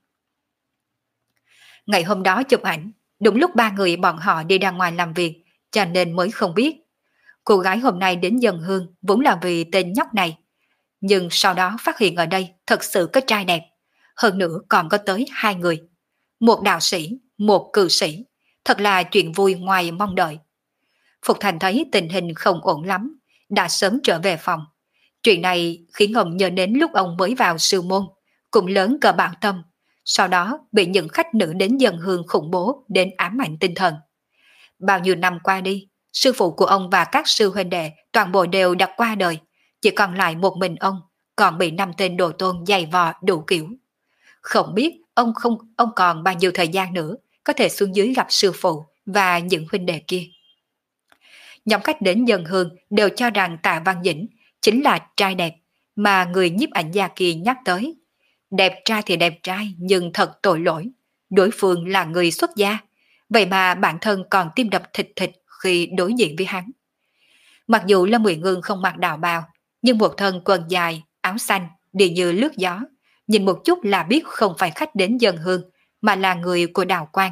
Ngày hôm đó chụp ảnh, đúng lúc ba người bọn họ đi ra ngoài làm việc, cho nên mới không biết. Cô gái hôm nay đến dân hương vốn là vì tên nhóc này, nhưng sau đó phát hiện ở đây thật sự có trai đẹp, hơn nữa còn có tới 2 người. Một đạo sĩ, một cư sĩ, thật là chuyện vui ngoài mong đợi. Phục Thành thấy tình hình không ổn lắm, đã sớm trở về phòng. Chuyện này khiến ông nhớ đến lúc ông mới vào sư môn, cũng lớn cờ bạo tâm, sau đó bị những khách nữ đến dân hương khủng bố đến ám ảnh tinh thần. Bao nhiêu năm qua đi, sư phụ của ông và các sư huynh đệ toàn bộ đều đã qua đời, chỉ còn lại một mình ông, còn bị 5 tên đồ tôn giày vò đủ kiểu. Không biết ông còn bao nhiêu thời gian nữa có thể xuống dưới gặp sư phụ và những huynh đệ kia. Nhóm khách đến dân hương đều cho rằng Tạ Văn Dĩnh chính là trai đẹp mà người nhiếp ảnh gia kia nhắc tới. Đẹp trai thì đẹp trai nhưng thật tội lỗi. Đối phương là người xuất gia, vậy mà bản thân còn tim đập thịt thịt khi đối diện với hắn. Mặc dù Lâm Uyển Ngưng không mặc đạo bào, nhưng một thân quần dài, áo xanh, đi như lướt gió, nhìn một chút là biết không phải khách đến dân hương, mà là người của Đào Quang.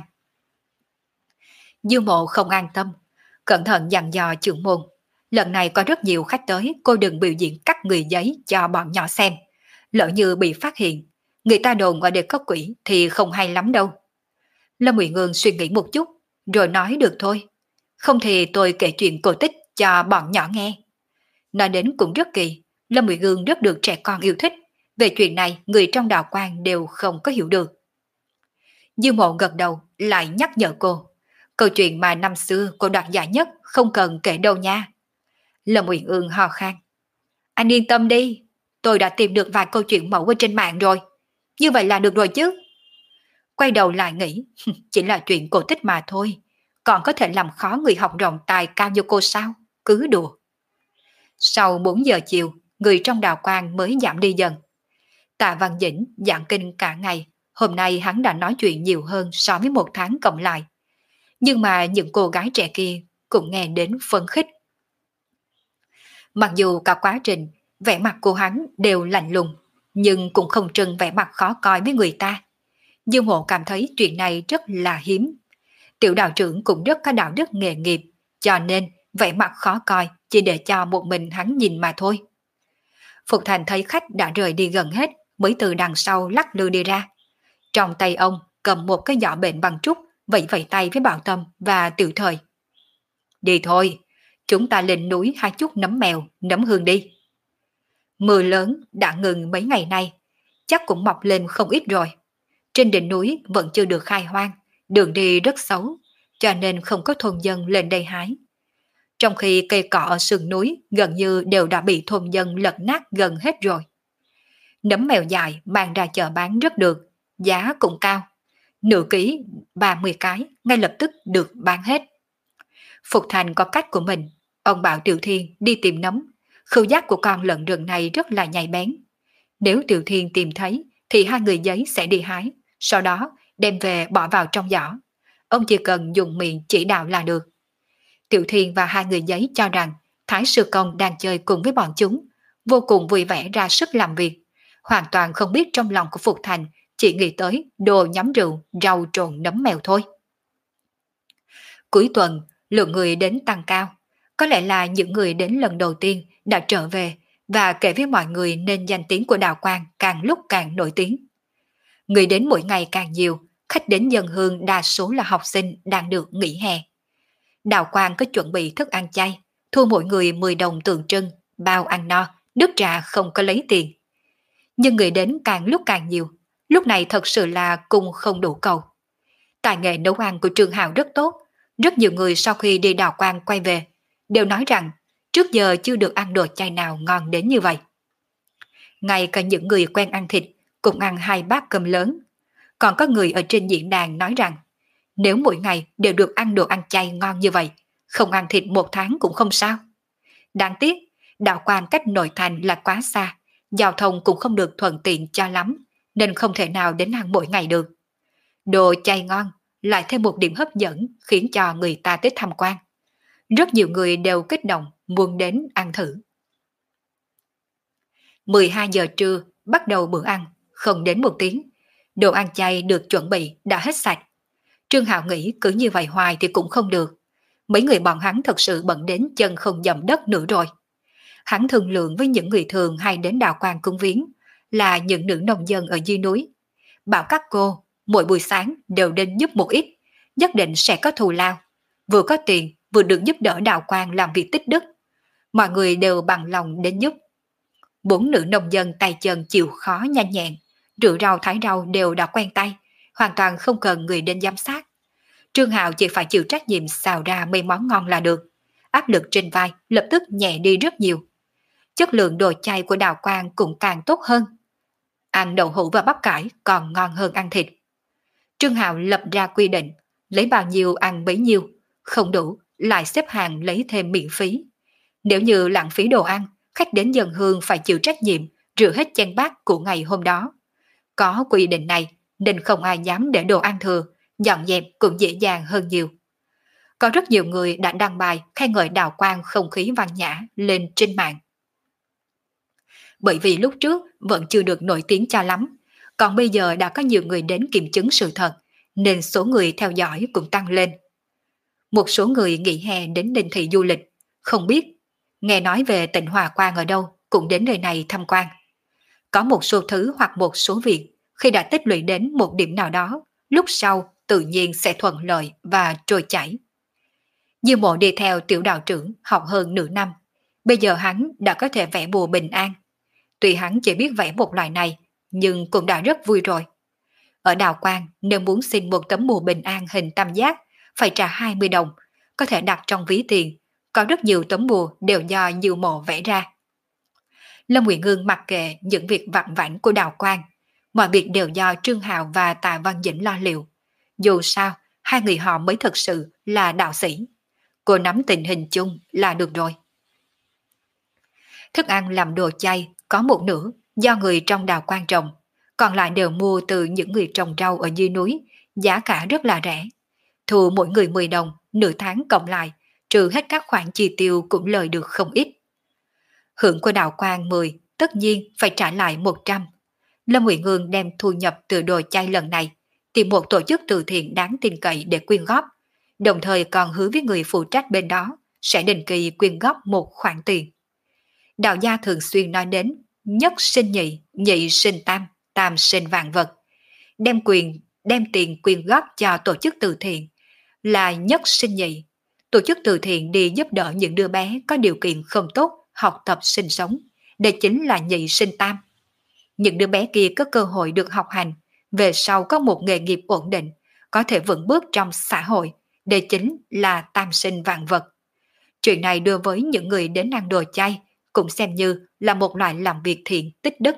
Dư Mộ không an tâm, cẩn thận dặn dò trưởng môn. Lần này có rất nhiều khách tới, cô đừng biểu diễn cắt người giấy cho bọn nhỏ xem. Lỡ như bị phát hiện, người ta đồn ở đây có quỷ thì không hay lắm đâu. Lâm Uyển Ngưng suy nghĩ một chút, rồi nói được thôi. Không thì tôi kể chuyện cổ tích cho bọn nhỏ nghe. Nói đến cũng rất kỳ, Lâm Uyển Ngưng rất được trẻ con yêu thích. Về chuyện này, người trong Đạo Quan đều không có hiểu được. Dư Mộ gật đầu, lại nhắc nhở cô. Câu chuyện mà năm xưa cô đoạt giải nhất không cần kể đâu nha. Lâm Uyển Ương ho khan. Anh yên tâm đi, tôi đã tìm được vài câu chuyện mẫu ở trên mạng rồi. Như vậy là được rồi chứ. Quay đầu lại nghĩ, chỉ là chuyện cổ tích mà thôi. Còn có thể làm khó người học rộng tài cao như cô sao? Cứ đùa. Sau 4 giờ chiều, người trong Đạo Quan mới giảm đi dần. Tạ Văn Dĩnh giảng kinh cả ngày. Hôm nay hắn đã nói chuyện nhiều hơn so với một tháng cộng lại. Nhưng mà những cô gái trẻ kia cũng nghe đến phấn khích. Mặc dù cả quá trình, vẻ mặt của hắn đều lạnh lùng, nhưng cũng không trưng vẻ mặt khó coi với người ta. Dương Mộ cảm thấy chuyện này rất là hiếm. Tiểu đạo trưởng cũng rất có đạo đức nghề nghiệp, cho nên vẻ mặt khó coi chỉ để cho một mình hắn nhìn mà thôi. Phục Thành thấy khách đã rời đi gần hết, mới từ đằng sau lắc lư đi ra. Trong tay ông cầm một cái giỏ bệnh bằng trúc, vẫy vẫy tay với Bảo Tâm và Tiểu Thời. Đi thôi, chúng ta lên núi hái chút nấm mèo, nấm hương đi. Mưa lớn đã ngừng mấy ngày nay, chắc cũng mọc lên không ít rồi. Trên đỉnh núi vẫn chưa được khai hoang, đường đi rất xấu, cho nên không có thôn dân lên đây hái. Trong khi cây cỏ ở sườn núi gần như đều đã bị thôn dân lật nát gần hết rồi. Nấm mèo dài mang ra chợ bán rất được, giá cũng cao. Nửa ký 30 cái ngay lập tức được bán hết. Phục Thành có cách của mình, ông bảo Tiểu Thiên đi tìm nấm. Khứu giác của con lợn rừng này rất là nhạy bén. Nếu Tiểu Thiên tìm thấy thì hai người giấy sẽ đi hái, sau đó đem về bỏ vào trong giỏ. Ông chỉ cần dùng miệng chỉ đạo là được. Tiểu Thiên và hai người giấy cho rằng Thái Sư Công đang chơi cùng với bọn chúng, vô cùng vui vẻ ra sức làm việc, hoàn toàn không biết trong lòng của Phục Thành chỉ nghĩ tới đồ nhắm rượu, rau trộn nấm mèo thôi. Cuối tuần, lượng người đến tăng cao. Có lẽ là những người đến lần đầu tiên đã trở về và kể với mọi người nên danh tiếng của Đạo Quan càng lúc càng nổi tiếng. Người đến mỗi ngày càng nhiều, khách đến dân hương đa số là học sinh đang được nghỉ hè. Đạo Quan có chuẩn bị thức ăn chay, thu mỗi người 10 đồng tượng trưng, bao ăn no, nước trà không có lấy tiền. Nhưng người đến càng lúc càng nhiều, lúc này thật sự là cung không đủ cầu. Tài nghệ nấu ăn của Trương Hào rất tốt, rất nhiều người sau khi đi Đạo Quan quay về, đều nói rằng trước giờ chưa được ăn đồ chay nào ngon đến như vậy. Ngay cả những người quen ăn thịt cũng ăn 2 bát cơm lớn. Còn có người ở trên diễn đàn nói rằng nếu mỗi ngày đều được ăn đồ ăn chay ngon như vậy, không ăn thịt 1 tháng cũng không sao. Đáng tiếc, Đạo Quan cách nội thành là quá xa, giao thông cũng không được thuận tiện cho lắm, nên không thể nào đến ăn mỗi ngày được. Đồ chay ngon lại thêm một điểm hấp dẫn khiến cho người ta tới tham quan. Rất nhiều người đều kích động muốn đến ăn thử. 12 giờ trưa bắt đầu bữa ăn, không đến 1 tiếng. Đồ ăn chay được chuẩn bị đã hết sạch. Trương Hạo nghĩ cứ như vậy hoài thì cũng không được. Mấy người bọn hắn thật sự bận đến chân không dậm đất nữa rồi. Hắn thương lượng với những người thường hay đến Đạo Quan cúng viếng, là những nữ nông dân ở dưới núi. Bảo các cô mỗi buổi sáng đều đến giúp một ít, nhất định sẽ có thù lao. Vừa có tiền, vừa được giúp đỡ Đạo Quan làm việc tích đức. Mọi người đều bằng lòng đến giúp. Bốn nữ nông dân tay chân chịu khó nhanh nhẹn, rượu rau thái rau đều đã quen tay, hoàn toàn không cần người đến giám sát. Trương Hạo chỉ phải chịu trách nhiệm xào ra mấy món ngon là được. Áp lực trên vai lập tức nhẹ đi rất nhiều. Chất lượng đồ chay của Đào Quang cũng càng tốt hơn. Ăn đậu hũ và bắp cải còn ngon hơn ăn thịt. Trương Hạo lập ra quy định, lấy bao nhiêu ăn bấy nhiêu, không đủ lại xếp hàng lấy thêm miễn phí. Nếu như lãng phí đồ ăn, khách đến dân hương phải chịu trách nhiệm rửa hết chén bát của ngày hôm đó. Có quy định này nên không ai dám để đồ ăn thừa, dọn dẹp cũng dễ dàng hơn nhiều. Có rất nhiều người đã đăng bài khen ngợi Đào Quang không khí văn nhã lên trên mạng. Bởi vì lúc trước vẫn chưa được nổi tiếng cho lắm, còn bây giờ đã có nhiều người đến kiểm chứng sự thật, nên số người theo dõi cũng tăng lên. Một số người nghỉ hè đến Ninh Thị du lịch, không biết, nghe nói về tỉnh Hòa Quang ở đâu cũng đến nơi này tham quan. Có một số thứ hoặc một số việc, khi đã tích lũy đến một điểm nào đó, lúc sau tự nhiên sẽ thuận lợi và trôi chảy. Diêu Mộ đi theo tiểu đạo trưởng học hơn nửa năm, bây giờ hắn đã có thể vẽ bùa bình an. Tuy hắn chỉ biết vẽ một loại này, nhưng cũng đã rất vui rồi. Ở Đào Quang, nếu muốn xin một tấm bùa bình an hình tam giác, phải trả 20 đồng, có thể đặt trong ví tiền. Có rất nhiều tấm bùa đều do Diêu Mộ vẽ ra. Lâm Nguyệt Ngưng mặc kệ những việc vặt vãnh của Đào Quang, mọi việc đều do Trương Hạo và Tạ Văn Dĩnh lo liệu. Dù sao, hai người họ mới thực sự là đạo sĩ. Cô nắm tình hình chung là được rồi. Thức ăn làm đồ chay có một nửa do người trong Đào Quang trồng, còn lại đều mua từ những người trồng rau ở dưới núi, giá cả rất là rẻ. Thu mỗi người 10 đồng, nửa tháng cộng lại, trừ hết các khoản chi tiêu cũng lời được không ít. Hưởng của Đào Quang 10, tất nhiên phải trả lại 100. Lâm Nguyệt Ngương đem thu nhập từ đồ chay lần này, tìm một tổ chức từ thiện đáng tin cậy để quyên góp, đồng thời còn hứa với người phụ trách bên đó sẽ định kỳ quyên góp một khoản tiền. Đạo gia thường xuyên nói đến nhất sinh nhị, nhị sinh tam, tam sinh vạn vật. Đem tiền quyên góp cho tổ chức từ thiện là nhất sinh nhị. Tổ chức từ thiện đi giúp đỡ những đứa bé có điều kiện không tốt học tập sinh sống. Đây chính là nhị sinh tam. Những đứa bé kia có cơ hội được học hành, về sau có một nghề nghiệp ổn định, có thể vững bước trong xã hội. Đây chính là tam sinh vạn vật. Chuyện này đưa với những người đến ăn đồ chay cũng xem như là một loại làm việc thiện tích đức.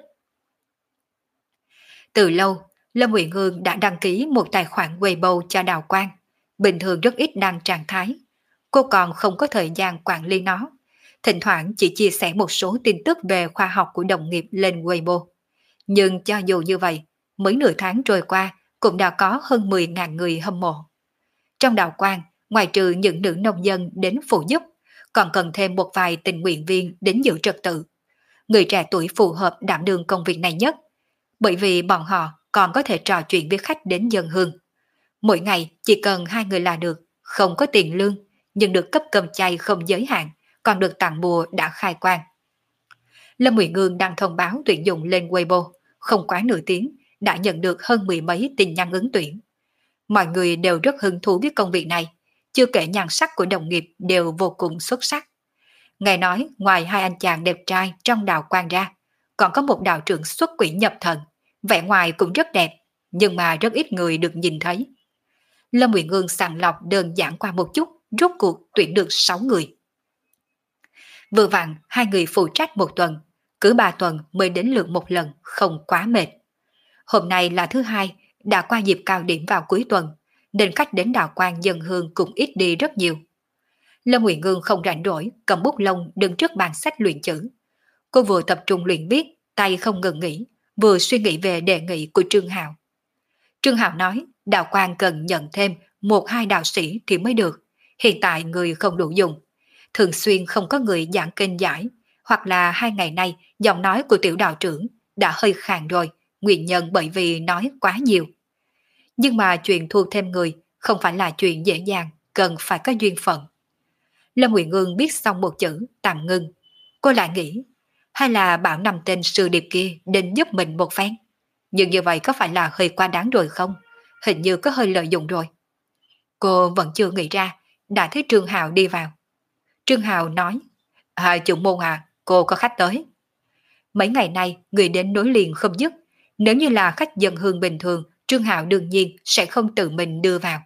Từ lâu, Lâm Nguyệt Hương đã đăng ký một tài khoản Weibo cho Đào Quang. Bình thường rất ít đăng trạng thái. Cô còn không có thời gian quản lý nó. Thỉnh thoảng chỉ chia sẻ một số tin tức về khoa học của đồng nghiệp lên Weibo. Nhưng cho dù như vậy, mới nửa tháng trôi qua cũng đã có hơn 10.000 người hâm mộ. Trong Đào Quang, ngoài trừ những nữ nông dân đến phụ giúp, còn cần thêm một vài tình nguyện viên đến giữ trật tự. Người trẻ tuổi phù hợp đảm đương công việc này nhất, bởi vì bọn họ còn có thể trò chuyện với khách đến dân hương. Mỗi ngày chỉ cần 2 người là được, không có tiền lương, nhưng được cấp cơm chay không giới hạn, còn được tặng bùa đã khai quang. Lâm Nguyệt Ngương đăng thông báo tuyển dụng lên Weibo, không quá nửa tiếng, đã nhận được hơn 10 mấy tin nhắn ứng tuyển. Mọi người đều rất hứng thú với công việc này, chưa kể nhan sắc của đồng nghiệp đều vô cùng xuất sắc. Nghe nói ngoài hai anh chàng đẹp trai trong Đào Quang ra, còn có một đạo trưởng xuất quỷ nhập thần, vẻ ngoài cũng rất đẹp, nhưng mà rất ít người được nhìn thấy. Lâm Nguyệt Ngương sàng lọc đơn giản qua một chút, rốt cuộc tuyển được 6 người. Vừa vặn 2 người phụ trách một tuần, cứ 3 tuần mới đến lượt một lần, không quá mệt. Hôm nay là thứ hai, đã qua dịp cao điểm vào cuối tuần, nên khách đến Đào Quang dân hương cũng ít đi rất nhiều. Lâm Nguyệt Ngương không rảnh rỗi, cầm bút lông đứng trước bàn sách luyện chữ. Cô vừa tập trung luyện viết, tay không ngừng nghỉ, vừa suy nghĩ về đề nghị của Trương Hạo. Trương Hạo nói, Đào Quang cần nhận thêm 1-2 đạo sĩ thì mới được, hiện tại người không đủ dùng. Thường xuyên không có người giảng kinh giải, hoặc là 2 ngày nay giọng nói của tiểu đạo trưởng đã hơi khàn rồi, nguyên nhân bởi vì nói quá nhiều. Nhưng mà chuyện thu thêm người không phải là chuyện dễ dàng, cần phải có duyên phận. Lâm Nguyệt Ngương biết xong một chữ, tạm ngưng. Cô lại nghĩ, hay là bảo 5 tên sư điệp kia đến giúp mình một phen. Nhưng như vậy có phải là hơi quá đáng rồi không? Hình như có hơi lợi dụng rồi. Cô vẫn chưa nghĩ ra, đã thấy Trương Hạo đi vào. Trương Hạo nói, Chủ môn à, cô có khách tới. Mấy ngày nay người đến nối liền không dứt. Nếu như là khách dân hương bình thường, Trương Hạo đương nhiên sẽ không tự mình đưa vào.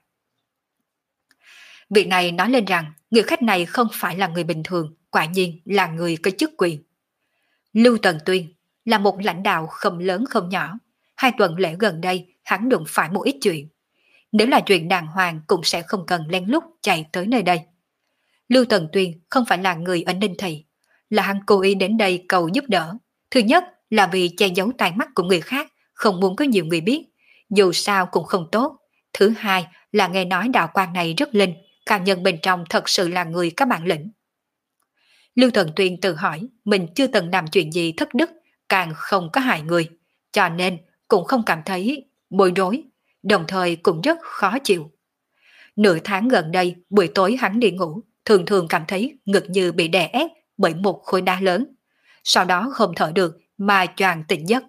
Việc này nói lên rằng người khách này không phải là người bình thường, quả nhiên là người có chức quyền. Lưu Tần Tuyên là một lãnh đạo không lớn không nhỏ. 2 tuần lễ gần đây hắn đụng phải một ít chuyện. Nếu là chuyện đàng hoàng cũng sẽ không cần lén lút chạy tới nơi đây. Lưu Tần Tuyên không phải là người ở Ninh Thị, là hắn cố ý đến đây cầu giúp đỡ. Thứ nhất là vì che giấu tai mắt của người khác, không muốn có nhiều người biết, dù sao cũng không tốt. Thứ hai là nghe nói đạo quan này rất linh, cao nhân bên trong thật sự là người có bản lĩnh. Lưu Tần Tuyên tự hỏi mình chưa từng làm chuyện gì thất đức, càng không có hại người, cho nên cũng không cảm thấy bối rối, đồng thời cũng rất khó chịu. Nửa tháng gần đây, buổi tối hắn đi ngủ, thường thường cảm thấy ngực như bị đè ép bởi một khối đá lớn. Sau đó không thở được mà choàng tỉnh giấc.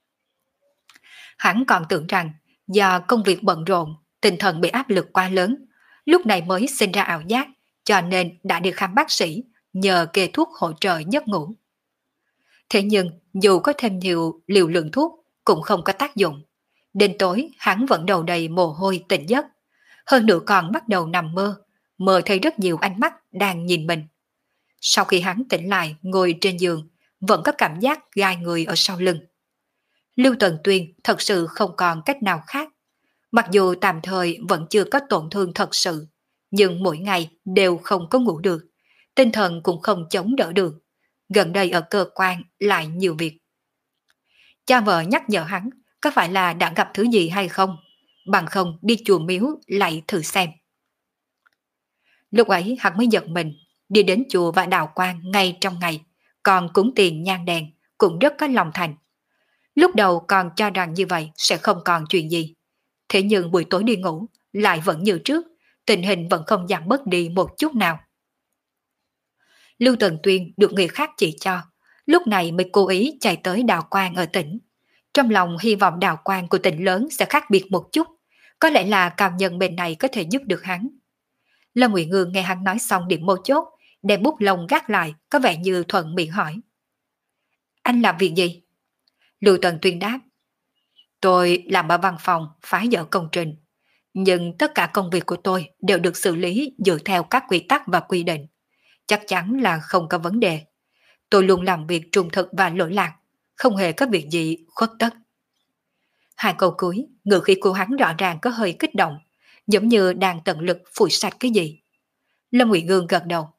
Hắn còn tưởng rằng do công việc bận rộn, tinh thần bị áp lực quá lớn, lúc này mới sinh ra ảo giác, cho nên đã đi khám bác sĩ, nhờ kê thuốc hỗ trợ giấc ngủ. Thế nhưng dù có thêm nhiều liều lượng thuốc cũng không có tác dụng. Đến tối hắn vẫn đầu đầy mồ hôi tỉnh giấc. Hơn nữa còn bắt đầu nằm mơ, mơ thấy rất nhiều ánh mắt đang nhìn mình. Sau khi hắn tỉnh lại ngồi trên giường, vẫn có cảm giác gai người ở sau lưng. Lưu Tần Tuyên thật sự không còn cách nào khác. Mặc dù tạm thời vẫn chưa có tổn thương thật sự, nhưng mỗi ngày đều không có ngủ được, tinh thần cũng không chống đỡ được. Gần đây ở cơ quan lại nhiều việc. Cha vợ nhắc nhở hắn có phải là đã gặp thứ gì hay không, bằng không đi chùa miếu lại thử xem. Lúc ấy hắn mới giật mình, đi đến chùa và đạo quan ngay trong ngày, còn cúng tiền nhang đèn, cũng rất có lòng thành. Lúc đầu còn cho rằng như vậy sẽ không còn chuyện gì. Thế nhưng buổi tối đi ngủ lại vẫn như trước, tình hình vẫn không giảm bớt đi một chút nào. Lưu Tần Tuyên được người khác chỉ cho, lúc này mới cố ý chạy tới đạo quan ở tỉnh. Trong lòng hy vọng đạo quan của tỉnh lớn sẽ khác biệt một chút, có lẽ là cao nhân bên này có thể giúp được hắn. Lâm Ngụy Ngương nghe hắn nói xong điểm mấu chốt, đem bút lông gác lại, có vẻ như thuận miệng hỏi. Anh làm việc gì? Lưu Tần Tuyên đáp. Tôi làm ở văn phòng, phá dỡ công trình. Nhưng tất cả công việc của tôi đều được xử lý dựa theo các quy tắc và quy định. Chắc chắn là không có vấn đề. Tôi luôn làm việc trung thực và lỗi lạc, không hề có việc gì khuất tất. 2 câu cuối, ngữ khí của hắn rõ ràng có hơi kích động, giống như đang tận lực phủi sạch cái gì. Lâm Ngụy Ngương gật đầu.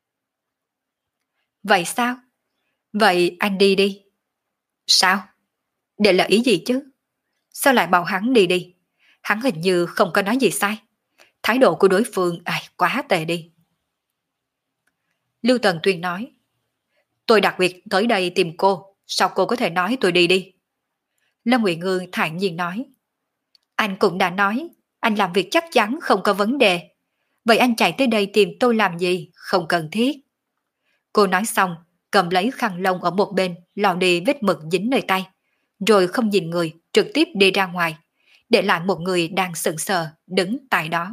Vậy sao? Vậy anh đi đi. Sao? Để là ý gì chứ? Sao lại bảo hắn đi đi? Hắn hình như không có nói gì sai. Thái độ của đối phương quá tệ đi. Lưu Tần Tuyên nói. Tôi đặc biệt tới đây tìm cô, sao cô có thể nói tôi đi đi? Lâm Ngụy Ngương thản nhiên nói. Anh cũng đã nói, anh làm việc chắc chắn không có vấn đề. Vậy anh chạy tới đây tìm tôi làm gì? Không cần thiết. Cô nói xong, cầm lấy khăn lông ở một bên, lau đi vết mực dính nơi tay, rồi không nhìn người, trực tiếp đi ra ngoài, để lại một người đang sững sờ đứng tại đó.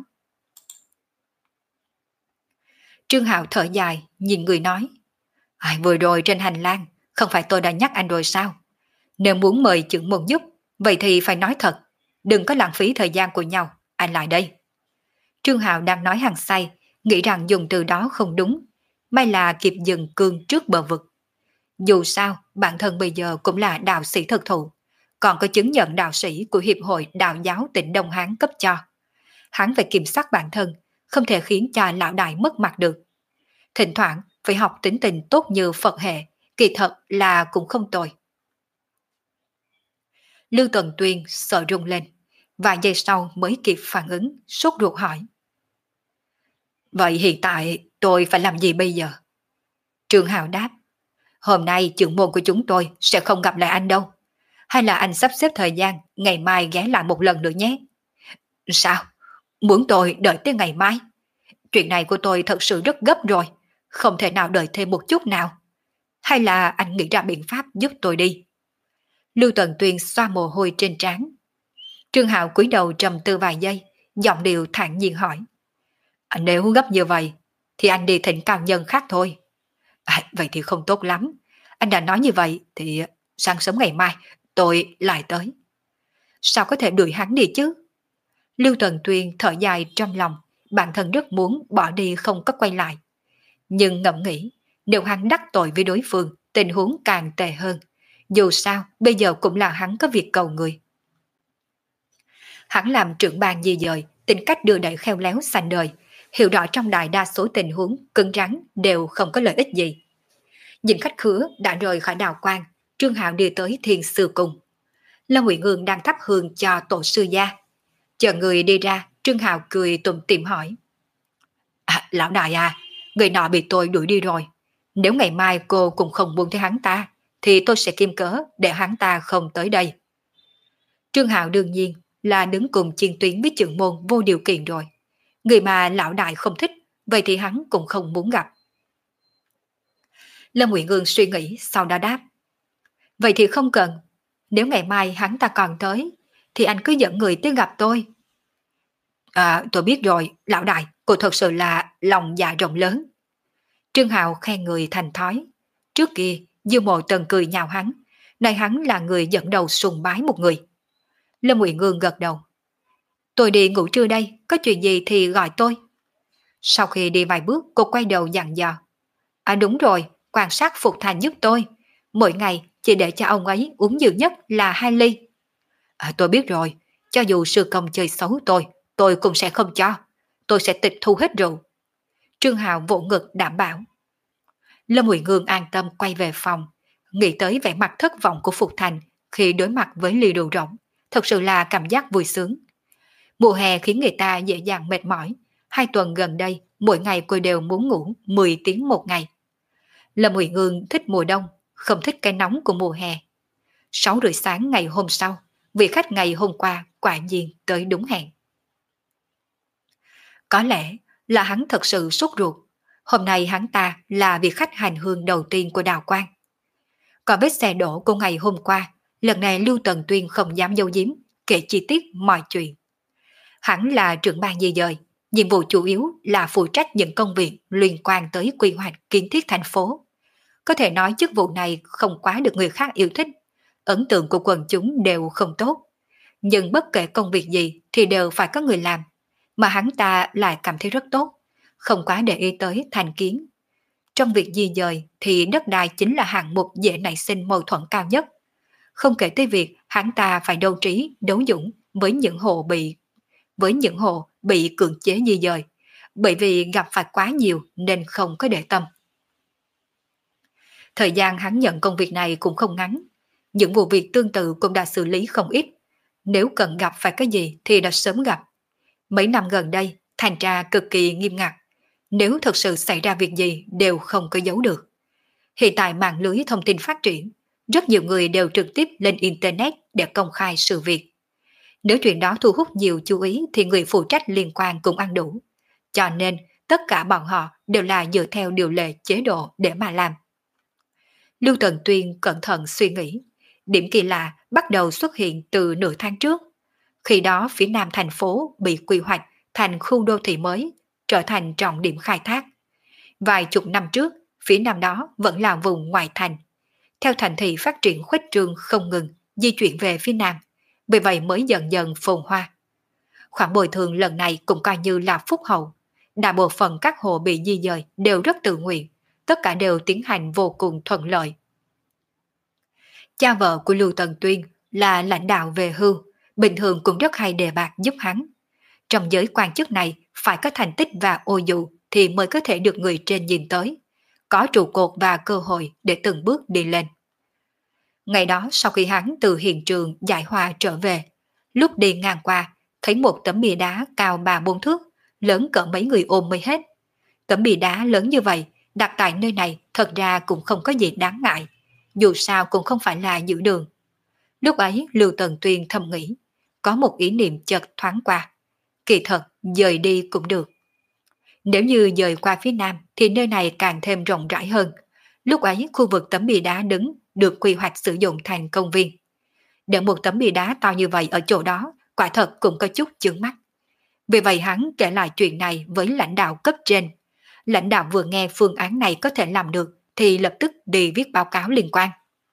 Trương Hạo thở dài, nhìn người nói. Vừa rồi trên hành lang, không phải tôi đã nhắc anh rồi sao? Nếu muốn mời trưởng môn giúp, vậy thì phải nói thật, đừng có lãng phí thời gian của nhau, anh lại đây. Trương Hạo đang nói hăng say, nghĩ rằng dùng từ đó không đúng, may là kịp dừng cương trước bờ vực. Dù sao, bản thân bây giờ cũng là đạo sĩ thực thụ, còn có chứng nhận đạo sĩ của Hiệp hội Đạo giáo tỉnh Đông Hán cấp cho. Hắn phải kiểm soát bản thân, không thể khiến cho lão đại mất mặt được. Thỉnh thoảng phải học tính tình tốt như Phật hệ, kỳ thật là cũng không tồi. Lưu Tần Tuyên sợ rung lên, vài giây sau mới kịp phản ứng, sốt ruột hỏi. Vậy hiện tại tôi phải làm gì bây giờ? Trương Hạo đáp. Hôm nay trưởng môn của chúng tôi sẽ không gặp lại anh đâu. Hay là anh sắp xếp thời gian, ngày mai ghé lại một lần nữa nhé. Sao? Muốn tôi đợi tới ngày mai? Chuyện này của tôi thật sự rất gấp rồi, không thể nào đợi thêm một chút nào. Hay là anh nghĩ ra biện pháp giúp tôi đi? Lưu Tần Tuyên xoa mồ hôi trên trán. Trương Hạo cúi đầu trầm tư vài giây, giọng điệu thản nhiên hỏi. Nếu gấp như vậy, thì anh đi thỉnh cao nhân khác thôi. Vậy thì không tốt lắm. Anh đã nói như vậy thì sáng sớm ngày mai tôi lại tới. Sao có thể đuổi hắn đi chứ? Lưu Tần Tuyên thở dài trong lòng, bản thân rất muốn bỏ đi không có quay lại. Nhưng ngẫm nghĩ, nếu hắn đắc tội với đối phương, tình huống càng tệ hơn. Dù sao, bây giờ cũng là hắn có việc cầu người. Hắn làm trưởng ban di dời, tính cách đưa đẩy khéo léo sành đời, hiểu rõ trong đại đa số tình huống cứng rắn đều không có lợi ích gì. Nhìn khách khứa đã rời khỏi đào quang, Trương Hạo đi tới Thiên Sư Cung. Lâm Ngụy Ngương đang thắp hương cho tổ sư gia. Chờ người đi ra, Trương Hạo cười tủm tỉm hỏi. Lão đại à, người nọ bị tôi đuổi đi rồi. Nếu ngày mai cô cũng không buông thấy hắn ta, thì tôi sẽ kim cớ để hắn ta không tới đây. Trương Hạo đương nhiên là đứng cùng chiến tuyến với trưởng môn vô điều kiện rồi. Người mà lão đại không thích, vậy thì hắn cũng không muốn gặp. Lâm Ngụy Ngương suy nghĩ sau đó đáp. Vậy thì không cần. Nếu ngày mai hắn ta còn tới, thì anh cứ dẫn người tới gặp tôi. Tôi biết rồi, lão đại, cô thật sự là lòng dạ rộng lớn. Trương Hạo khen người thành thói. Trước kia, Dư Mộ Tần cười nhạo hắn, nay hắn là người dẫn đầu sùng bái một người. Lâm Ngụy Ngương gật đầu. Tôi đi ngủ trưa đây, có chuyện gì thì gọi tôi. Sau khi đi vài bước, cô quay đầu dặn dò. Đúng rồi, quan sát Phục Thành giúp tôi. Mỗi ngày chỉ để cho ông ấy uống nhiều nhất là 2 ly. Tôi biết rồi, cho dù sư công chơi xấu tôi cũng sẽ không cho. Tôi sẽ tịch thu hết rượu. Trương Hạo vỗ ngực đảm bảo. Lâm Ngụy Ngương an tâm quay về phòng, nghĩ tới vẻ mặt thất vọng của Phục Thành khi đối mặt với ly rượu rỗng, thật sự là cảm giác vui sướng. Mùa hè khiến người ta dễ dàng mệt mỏi, 2 tuần gần đây mỗi ngày cô đều muốn ngủ 10 tiếng một ngày. Lâm Ngụy Ngương thích mùa đông, không thích cái nóng của mùa hè. 6 rưỡi sáng ngày hôm sau, vị khách ngày hôm qua quả nhiên tới đúng hẹn. Có lẽ là hắn thật sự sốt ruột. Hôm nay hắn ta là vị khách hành hương đầu tiên của Đào Quang. Còn vết xe đổ của ngày hôm qua, lần này Lưu Tần Tuyên không dám giấu giếm, kể chi tiết mọi chuyện. Hắn là trưởng ban di dời, nhiệm vụ chủ yếu là phụ trách những công việc liên quan tới quy hoạch kiến thiết thành phố. Có thể nói chức vụ này không quá được người khác yêu thích, ấn tượng của quần chúng đều không tốt. Nhưng bất kể công việc gì thì đều phải có người làm, mà hắn ta lại cảm thấy rất tốt, không quá để ý tới thành kiến. Trong việc di dời thì đất đai chính là hạng mục dễ nảy sinh mâu thuẫn cao nhất. Không kể tới việc hắn ta phải đấu trí, đấu dũng với những hộ bị cưỡng chế di dời, bởi vì gặp phải quá nhiều nên không có để tâm. Thời gian hắn nhận công việc này cũng không ngắn, những vụ việc tương tự cũng đã xử lý không ít. Nếu cần gặp phải cái gì thì đã sớm gặp. Mấy năm gần đây, thanh tra cực kỳ nghiêm ngặt. Nếu thật sự xảy ra việc gì đều không có giấu được. Hiện tại mạng lưới thông tin phát triển, rất nhiều người đều trực tiếp lên Internet để công khai sự việc. Nếu chuyện đó thu hút nhiều chú ý thì người phụ trách liên quan cũng ăn đủ. Cho nên, tất cả bọn họ đều là dựa theo điều lệ chế độ để mà làm. Lưu Tần Tuyên cẩn thận suy nghĩ. Điểm kỳ lạ bắt đầu xuất hiện từ nửa tháng trước. Khi đó phía nam thành phố bị quy hoạch thành khu đô thị mới, trở thành trọng điểm khai thác. Vài chục năm trước, phía nam đó vẫn là vùng ngoại thành. Theo thành thị phát triển khuếch trương không ngừng, di chuyển về phía nam, vì vậy mới dần dần phồn hoa. Khoản bồi thường lần này cũng coi như là phúc hậu. Đại bộ phận các hộ bị di dời đều rất tự nguyện, tất cả đều tiến hành vô cùng thuận lợi. Cha vợ của Lưu Tần Tuyên là lãnh đạo về hưu, bình thường cũng rất hay đề bạt giúp hắn. Trong giới quan chức này, phải có thành tích và ô dù thì mới có thể được người trên nhìn tới, có trụ cột và cơ hội để từng bước đi lên. Ngày đó sau khi hắn từ hiện trường giải hòa trở về, lúc đi ngang qua, thấy một tấm bia đá cao 3-4 thước, lớn cỡ mấy người ôm mới hết. Tấm bia đá lớn như vậy, đặt tại nơi này thật ra cũng không có gì đáng ngại, dù sao cũng không phải là giữ đường. Lúc ấy Lưu Tần Tuyên thầm nghĩ, có một ý niệm chợt thoáng qua. Kỳ thật, dời đi cũng được. Nếu như dời qua phía nam thì nơi này càng thêm rộng rãi hơn. Lúc ấy khu vực tấm bia đá đứng được quy hoạch sử dụng thành công viên. Để một tấm bia đá to như vậy ở chỗ đó, quả thật cũng có chút chướng mắt. Vì vậy hắn kể lại chuyện này với lãnh đạo cấp trên. Lãnh đạo vừa nghe phương án này có thể làm được thì lập tức đi viết báo cáo liên quan.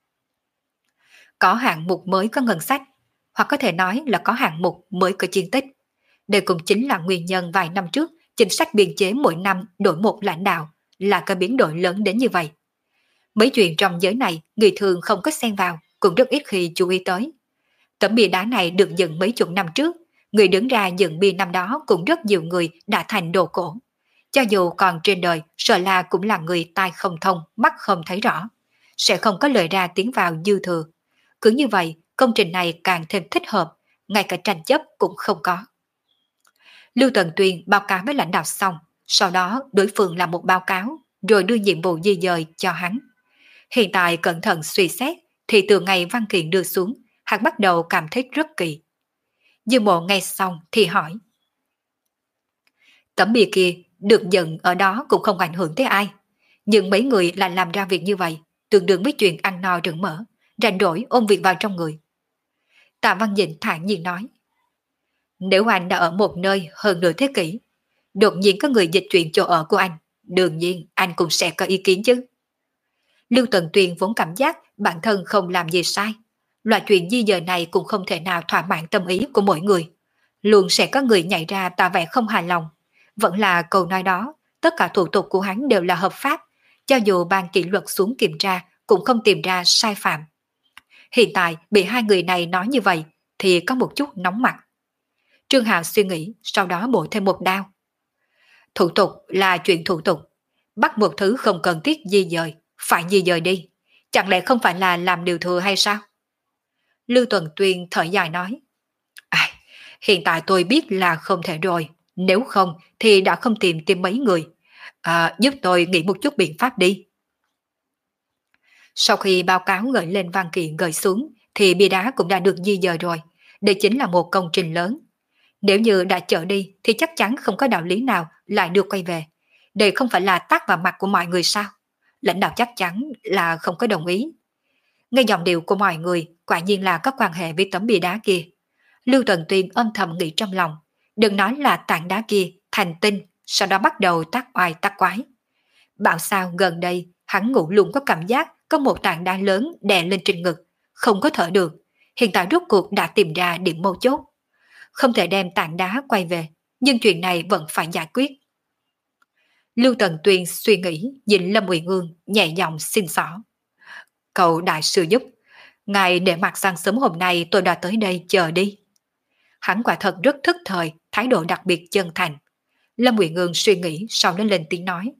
Có hạng mục mới có ngân sách, hoặc có thể nói là có hạng mục mới có chiến tích. Đây cũng chính là nguyên nhân vài năm trước chính sách biên chế mỗi năm đổi một lãnh đạo là có biến đổi lớn đến như vậy. Mấy chuyện trong giới này người thường không có xen vào, cũng rất ít khi chú ý tới. Tấm bia đá này được dựng mấy chục năm trước, người đứng ra dựng bia năm đó cũng rất nhiều người đã thành đồ cổ. Cho dù còn trên đời, sợ là cũng là người tai không thông, mắt không thấy rõ. Sẽ không có lời ra tiếng vào dư thừa. Cứ như vậy, công trình này càng thêm thích hợp, ngay cả tranh chấp cũng không có. Lưu Tần Tuyền báo cáo với lãnh đạo xong, sau đó đối phương làm một báo cáo, rồi đưa nhiệm vụ di dời cho hắn. Hiện tại cẩn thận suy xét, thì từ ngày văn kiện đưa xuống, hắn bắt đầu cảm thấy rất kỳ. Dư Mộ nghe xong thì hỏi. Tấm bia kia được dựng ở đó cũng không ảnh hưởng tới ai. Nhưng mấy người lại làm ra việc như vậy, tương đương với chuyện ăn no rừng mỡ, rảnh rỗi ôm việc vào trong người. Tạ Văn Dĩnh thản nhiên nói. Nếu anh đã ở một nơi hơn nửa thế kỷ, đột nhiên có người dịch chuyển chỗ ở của anh, đương nhiên anh cũng sẽ có ý kiến chứ. Lưu Tần Tuyền vốn cảm giác bản thân không làm gì sai. Loại chuyện di dời này cũng không thể nào thỏa mãn tâm ý của mỗi người. Luôn sẽ có người nhảy ra tỏ vẻ không hài lòng. Vẫn là câu nói đó, tất cả thủ tục của hắn đều là hợp pháp. Cho dù ban kỷ luật xuống kiểm tra cũng không tìm ra sai phạm. Hiện tại bị hai người này nói như vậy thì có một chút nóng mặt. Trương Hạo suy nghĩ, sau đó bổ thêm một đao. Thủ tục là chuyện thủ tục. Bắt một thứ không cần thiết di dời, phải di dời đi. Chẳng lẽ không phải là làm điều thừa hay sao? Lưu Tuần Tuyên thở dài nói. Hiện tại tôi biết là không thể rồi. Nếu không thì đã không tìm mấy người. Giúp tôi nghĩ một chút biện pháp đi. Sau khi báo cáo gửi lên văn kiện gửi xuống, thì bia đá cũng đã được di dời rồi. Đây chính là một công trình lớn. Nếu như đã chở đi thì chắc chắn không có đạo lý nào lại được quay về. Đây không phải là tát vào mặt của mọi người sao? Lãnh đạo chắc chắn là không có đồng ý. Nghe giọng điệu của mọi người quả nhiên là có quan hệ với tấm bia đá kia. Lưu Tần Tuyên âm thầm nghĩ trong lòng. Đừng nói là tảng đá kia thành tinh, sau đó bắt đầu tác oai tác quái. Bảo sao gần đây hắn ngủ luôn có cảm giác có một tảng đá lớn đè lên trên ngực, không có thở được. Hiện tại rốt cuộc đã tìm ra điểm mấu chốt. Không thể đem tảng đá quay về, nhưng chuyện này vẫn phải giải quyết. Lưu Tần Tuyên suy nghĩ, nhìn Lâm Uy Ngương nhẹ giọng xin xỏ. Cậu đại sư giúp, ngài để mặt sáng sớm hôm nay tôi đã tới đây chờ đi. Hắn quả thật rất thức thời, thái độ đặc biệt chân thành. Lâm Uy Ngương suy nghĩ sau đó lên tiếng nói.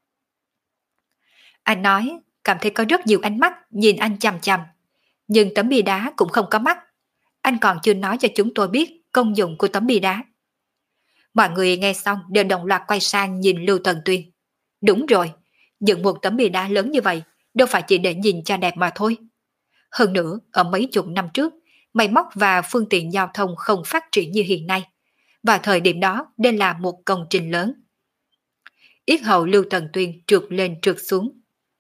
Anh nói, cảm thấy có rất nhiều ánh mắt nhìn anh chằm chằm, nhưng tấm bia đá cũng không có mắt. Anh còn chưa nói cho chúng tôi biết công dụng của tấm bia đá. Mọi người nghe xong đều đồng loạt quay sang nhìn Lưu Tần Tuyên. Đúng rồi, dựng một tấm bia đá lớn như vậy đâu phải chỉ để nhìn cho đẹp mà thôi. Hơn nữa, ở mấy chục năm trước, máy móc và phương tiện giao thông không phát triển như hiện nay. Và thời điểm đó đây là một công trình lớn. Yết hầu Lưu Tần Tuyên trượt lên trượt xuống.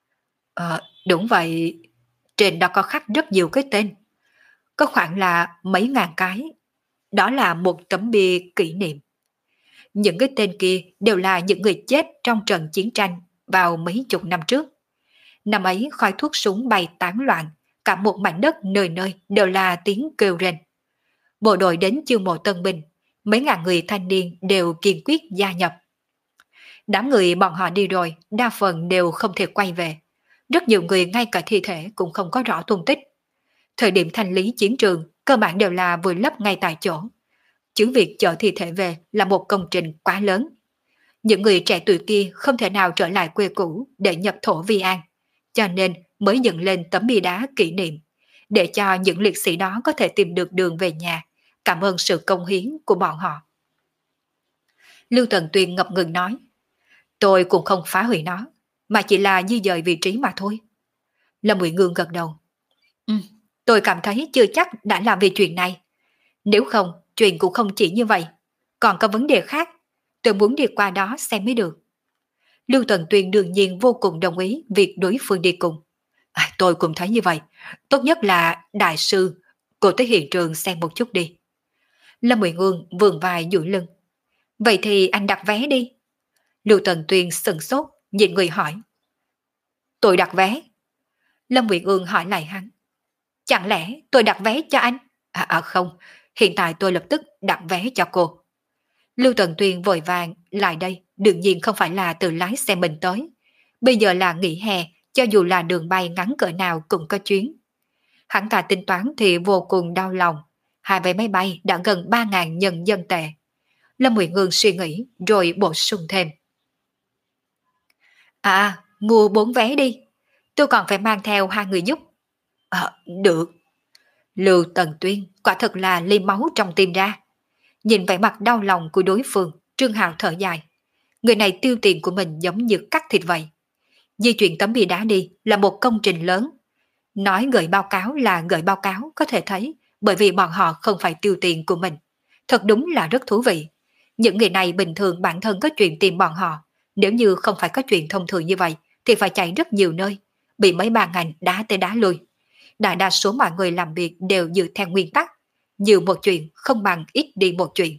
Đúng vậy, trên đó có khắc rất nhiều cái tên. Có khoảng là mấy ngàn cái. Đó là một tấm bia kỷ niệm. Những cái tên kia đều là những người chết trong trận chiến tranh vào mấy chục năm trước. Năm ấy khói thuốc súng bay tán loạn, cả một mảnh đất nơi nơi đều là tiếng kêu rên. Bộ đội đến chiêu mộ tân binh, mấy ngàn người thanh niên đều kiên quyết gia nhập. Đám người bọn họ đi rồi, đa phần đều không thể quay về. Rất nhiều người ngay cả thi thể cũng không có rõ tung tích. Thời điểm thanh lý chiến trường, cơ bản đều là vùi lấp ngay tại chỗ. Chứ việc chở thi thể về là một công trình quá lớn. Những người trẻ tuổi kia không thể nào trở lại quê cũ để nhập thổ vi an, cho nên mới dựng lên tấm bia đá kỷ niệm, để cho những liệt sĩ đó có thể tìm được đường về nhà, cảm ơn sự công hiến của bọn họ. Lưu Tần Tuyên ngập ngừng nói, tôi cũng không phá hủy nó, mà chỉ là di dời vị trí mà thôi. Lâm Uyển Ngương gật đầu. Tôi cảm thấy chưa chắc đã làm vì chuyện này. Nếu không, chuyện cũng không chỉ như vậy. Còn có vấn đề khác, tôi muốn đi qua đó xem mới được. Lưu Tần Tuyên đương nhiên vô cùng đồng ý việc đối phương đi cùng. Tôi cũng thấy như vậy. Tốt nhất là đại sư, cô tới hiện trường xem một chút đi. Lâm Uyển Ngương vườn vai duỗi lưng. Vậy thì anh đặt vé đi. Lưu Tần Tuyên sừng sốt, nhìn người hỏi. Tôi đặt vé. Lâm Nguyệt Ương hỏi lại hắn. Chẳng lẽ tôi đặt vé cho anh? Không, hiện tại tôi lập tức đặt vé cho cô. Lưu Tần Tuyên vội vàng lại đây, đương nhiên không phải là tự lái xe mình tới. Bây giờ là nghỉ hè, cho dù là đường bay ngắn cỡ nào cũng có chuyến. Hắn ta tính toán thì vô cùng đau lòng. Hai vé máy bay đã gần 3.000 nhân dân tệ. Lâm Nguyệt Ngương suy nghĩ rồi bổ sung thêm. Mua 4 vé đi. Tôi còn phải mang theo 2 người giúp. Được. Lưu Tần Tuyên quả thật là ly máu trong tim ra. Nhìn vẻ mặt đau lòng của đối phương, Trương Hạo thở dài. Người này tiêu tiền của mình giống như cắt thịt vậy. Di chuyển tấm bia đá đi là một công trình lớn. Nói gửi báo cáo là gửi báo cáo có thể thấy bởi vì bọn họ không phải tiêu tiền của mình. Thật đúng là rất thú vị. Những người này bình thường bản thân có chuyện tìm bọn họ. Nếu như không phải có chuyện thông thường như vậy thì phải chạy rất nhiều nơi. Bị mấy bà ngành đá tới đá lui. Đại đa số mọi người làm việc đều dựa theo nguyên tắc. Nhiều một chuyện không bằng ít đi một chuyện.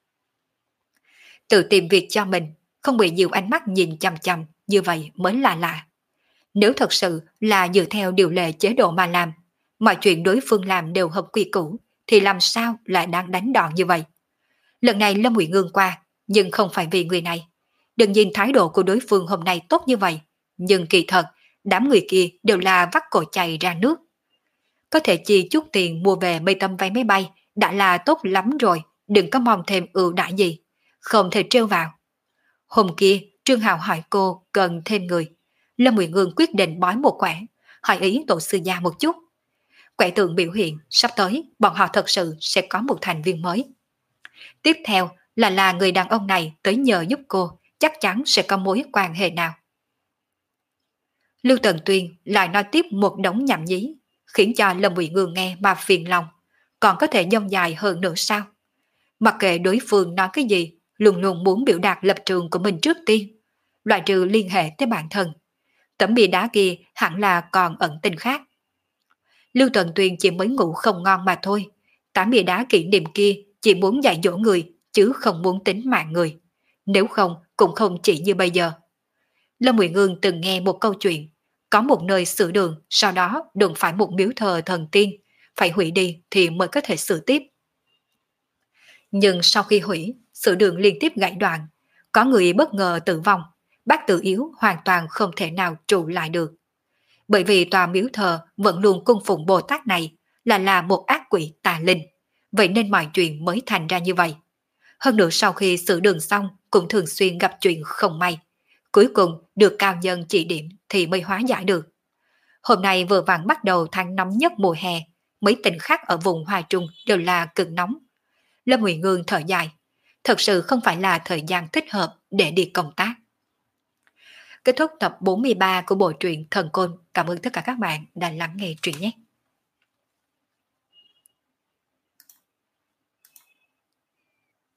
Tự tìm việc cho mình, không bị nhiều ánh mắt nhìn chằm chằm, như vậy mới là lạ. Nếu thật sự là dựa theo điều lệ chế độ mà làm, mọi chuyện đối phương làm đều hợp quy củ, thì làm sao lại đang đánh đòn như vậy? Lần này Lâm Nguyệt Ngương qua, nhưng không phải vì người này. Đừng nhìn thái độ của đối phương hôm nay tốt như vậy, nhưng kỳ thật, đám người kia đều là vắt cổ chạy ra nước. Có thể chi chút tiền mua về mấy tấm vé máy bay đã là tốt lắm rồi, đừng có mong thêm ưu đãi gì. Không thể trêu vào. Hôm kia, Trương Hạo hỏi cô cần thêm người. Lâm Nguyệt Ngương quyết định bói một quẻ, hỏi ý tổ sư gia một chút. Quẻ tượng biểu hiện sắp tới bọn họ thật sự sẽ có một thành viên mới. Tiếp theo là người đàn ông này tới nhờ giúp cô, chắc chắn sẽ có mối quan hệ nào. Lưu Tần Tuyên lại nói tiếp một đống nhảm nhí, khiến cho Lâm Nguyệt Ngương nghe mà phiền lòng. Còn có thể dông dài hơn nữa sao? Mặc kệ đối phương nói cái gì, luôn luôn muốn biểu đạt lập trường của mình trước tiên, loại trừ liên hệ tới bản thân. Tấm bia đá kia hẳn là còn ẩn tình khác. Lưu Tần Tuyền chỉ mới ngủ không ngon mà thôi. Tấm bia đá kỷ niệm kia chỉ muốn dạy dỗ người, chứ không muốn tính mạng người. Nếu không, cũng không chỉ như bây giờ. Lâm Nguyệt Ngương từng nghe một câu chuyện. Có một nơi sửa đường, sau đó đụng phải một miếu thờ thần tiên. Phải hủy đi thì mới có thể sửa tiếp. Nhưng sau khi hủy, sửa đường liên tiếp gãy đoạn. Có người bất ngờ tử vong. Bác tự yếu hoàn toàn không thể nào trụ lại được. Bởi vì tòa miếu thờ vẫn luôn cung phụng Bồ Tát này là một ác quỷ tà linh. Vậy nên mọi chuyện mới thành ra như vậy. Hơn nữa sau khi sửa đường xong cũng thường xuyên gặp chuyện không may. Cuối cùng được cao nhân chỉ điểm thì mới hóa giải được. Hôm nay vừa vặn bắt đầu tháng nóng nhất mùa hè. Mấy tỉnh khác ở vùng Hoa Trung đều là cực nóng. Lâm Nguyệt Ngương thở dài. Thật sự không phải là thời gian thích hợp để đi công tác. Kết thúc tập 43 của bộ truyện Thần Côn. Cảm ơn tất cả các bạn đã lắng nghe truyện nhé.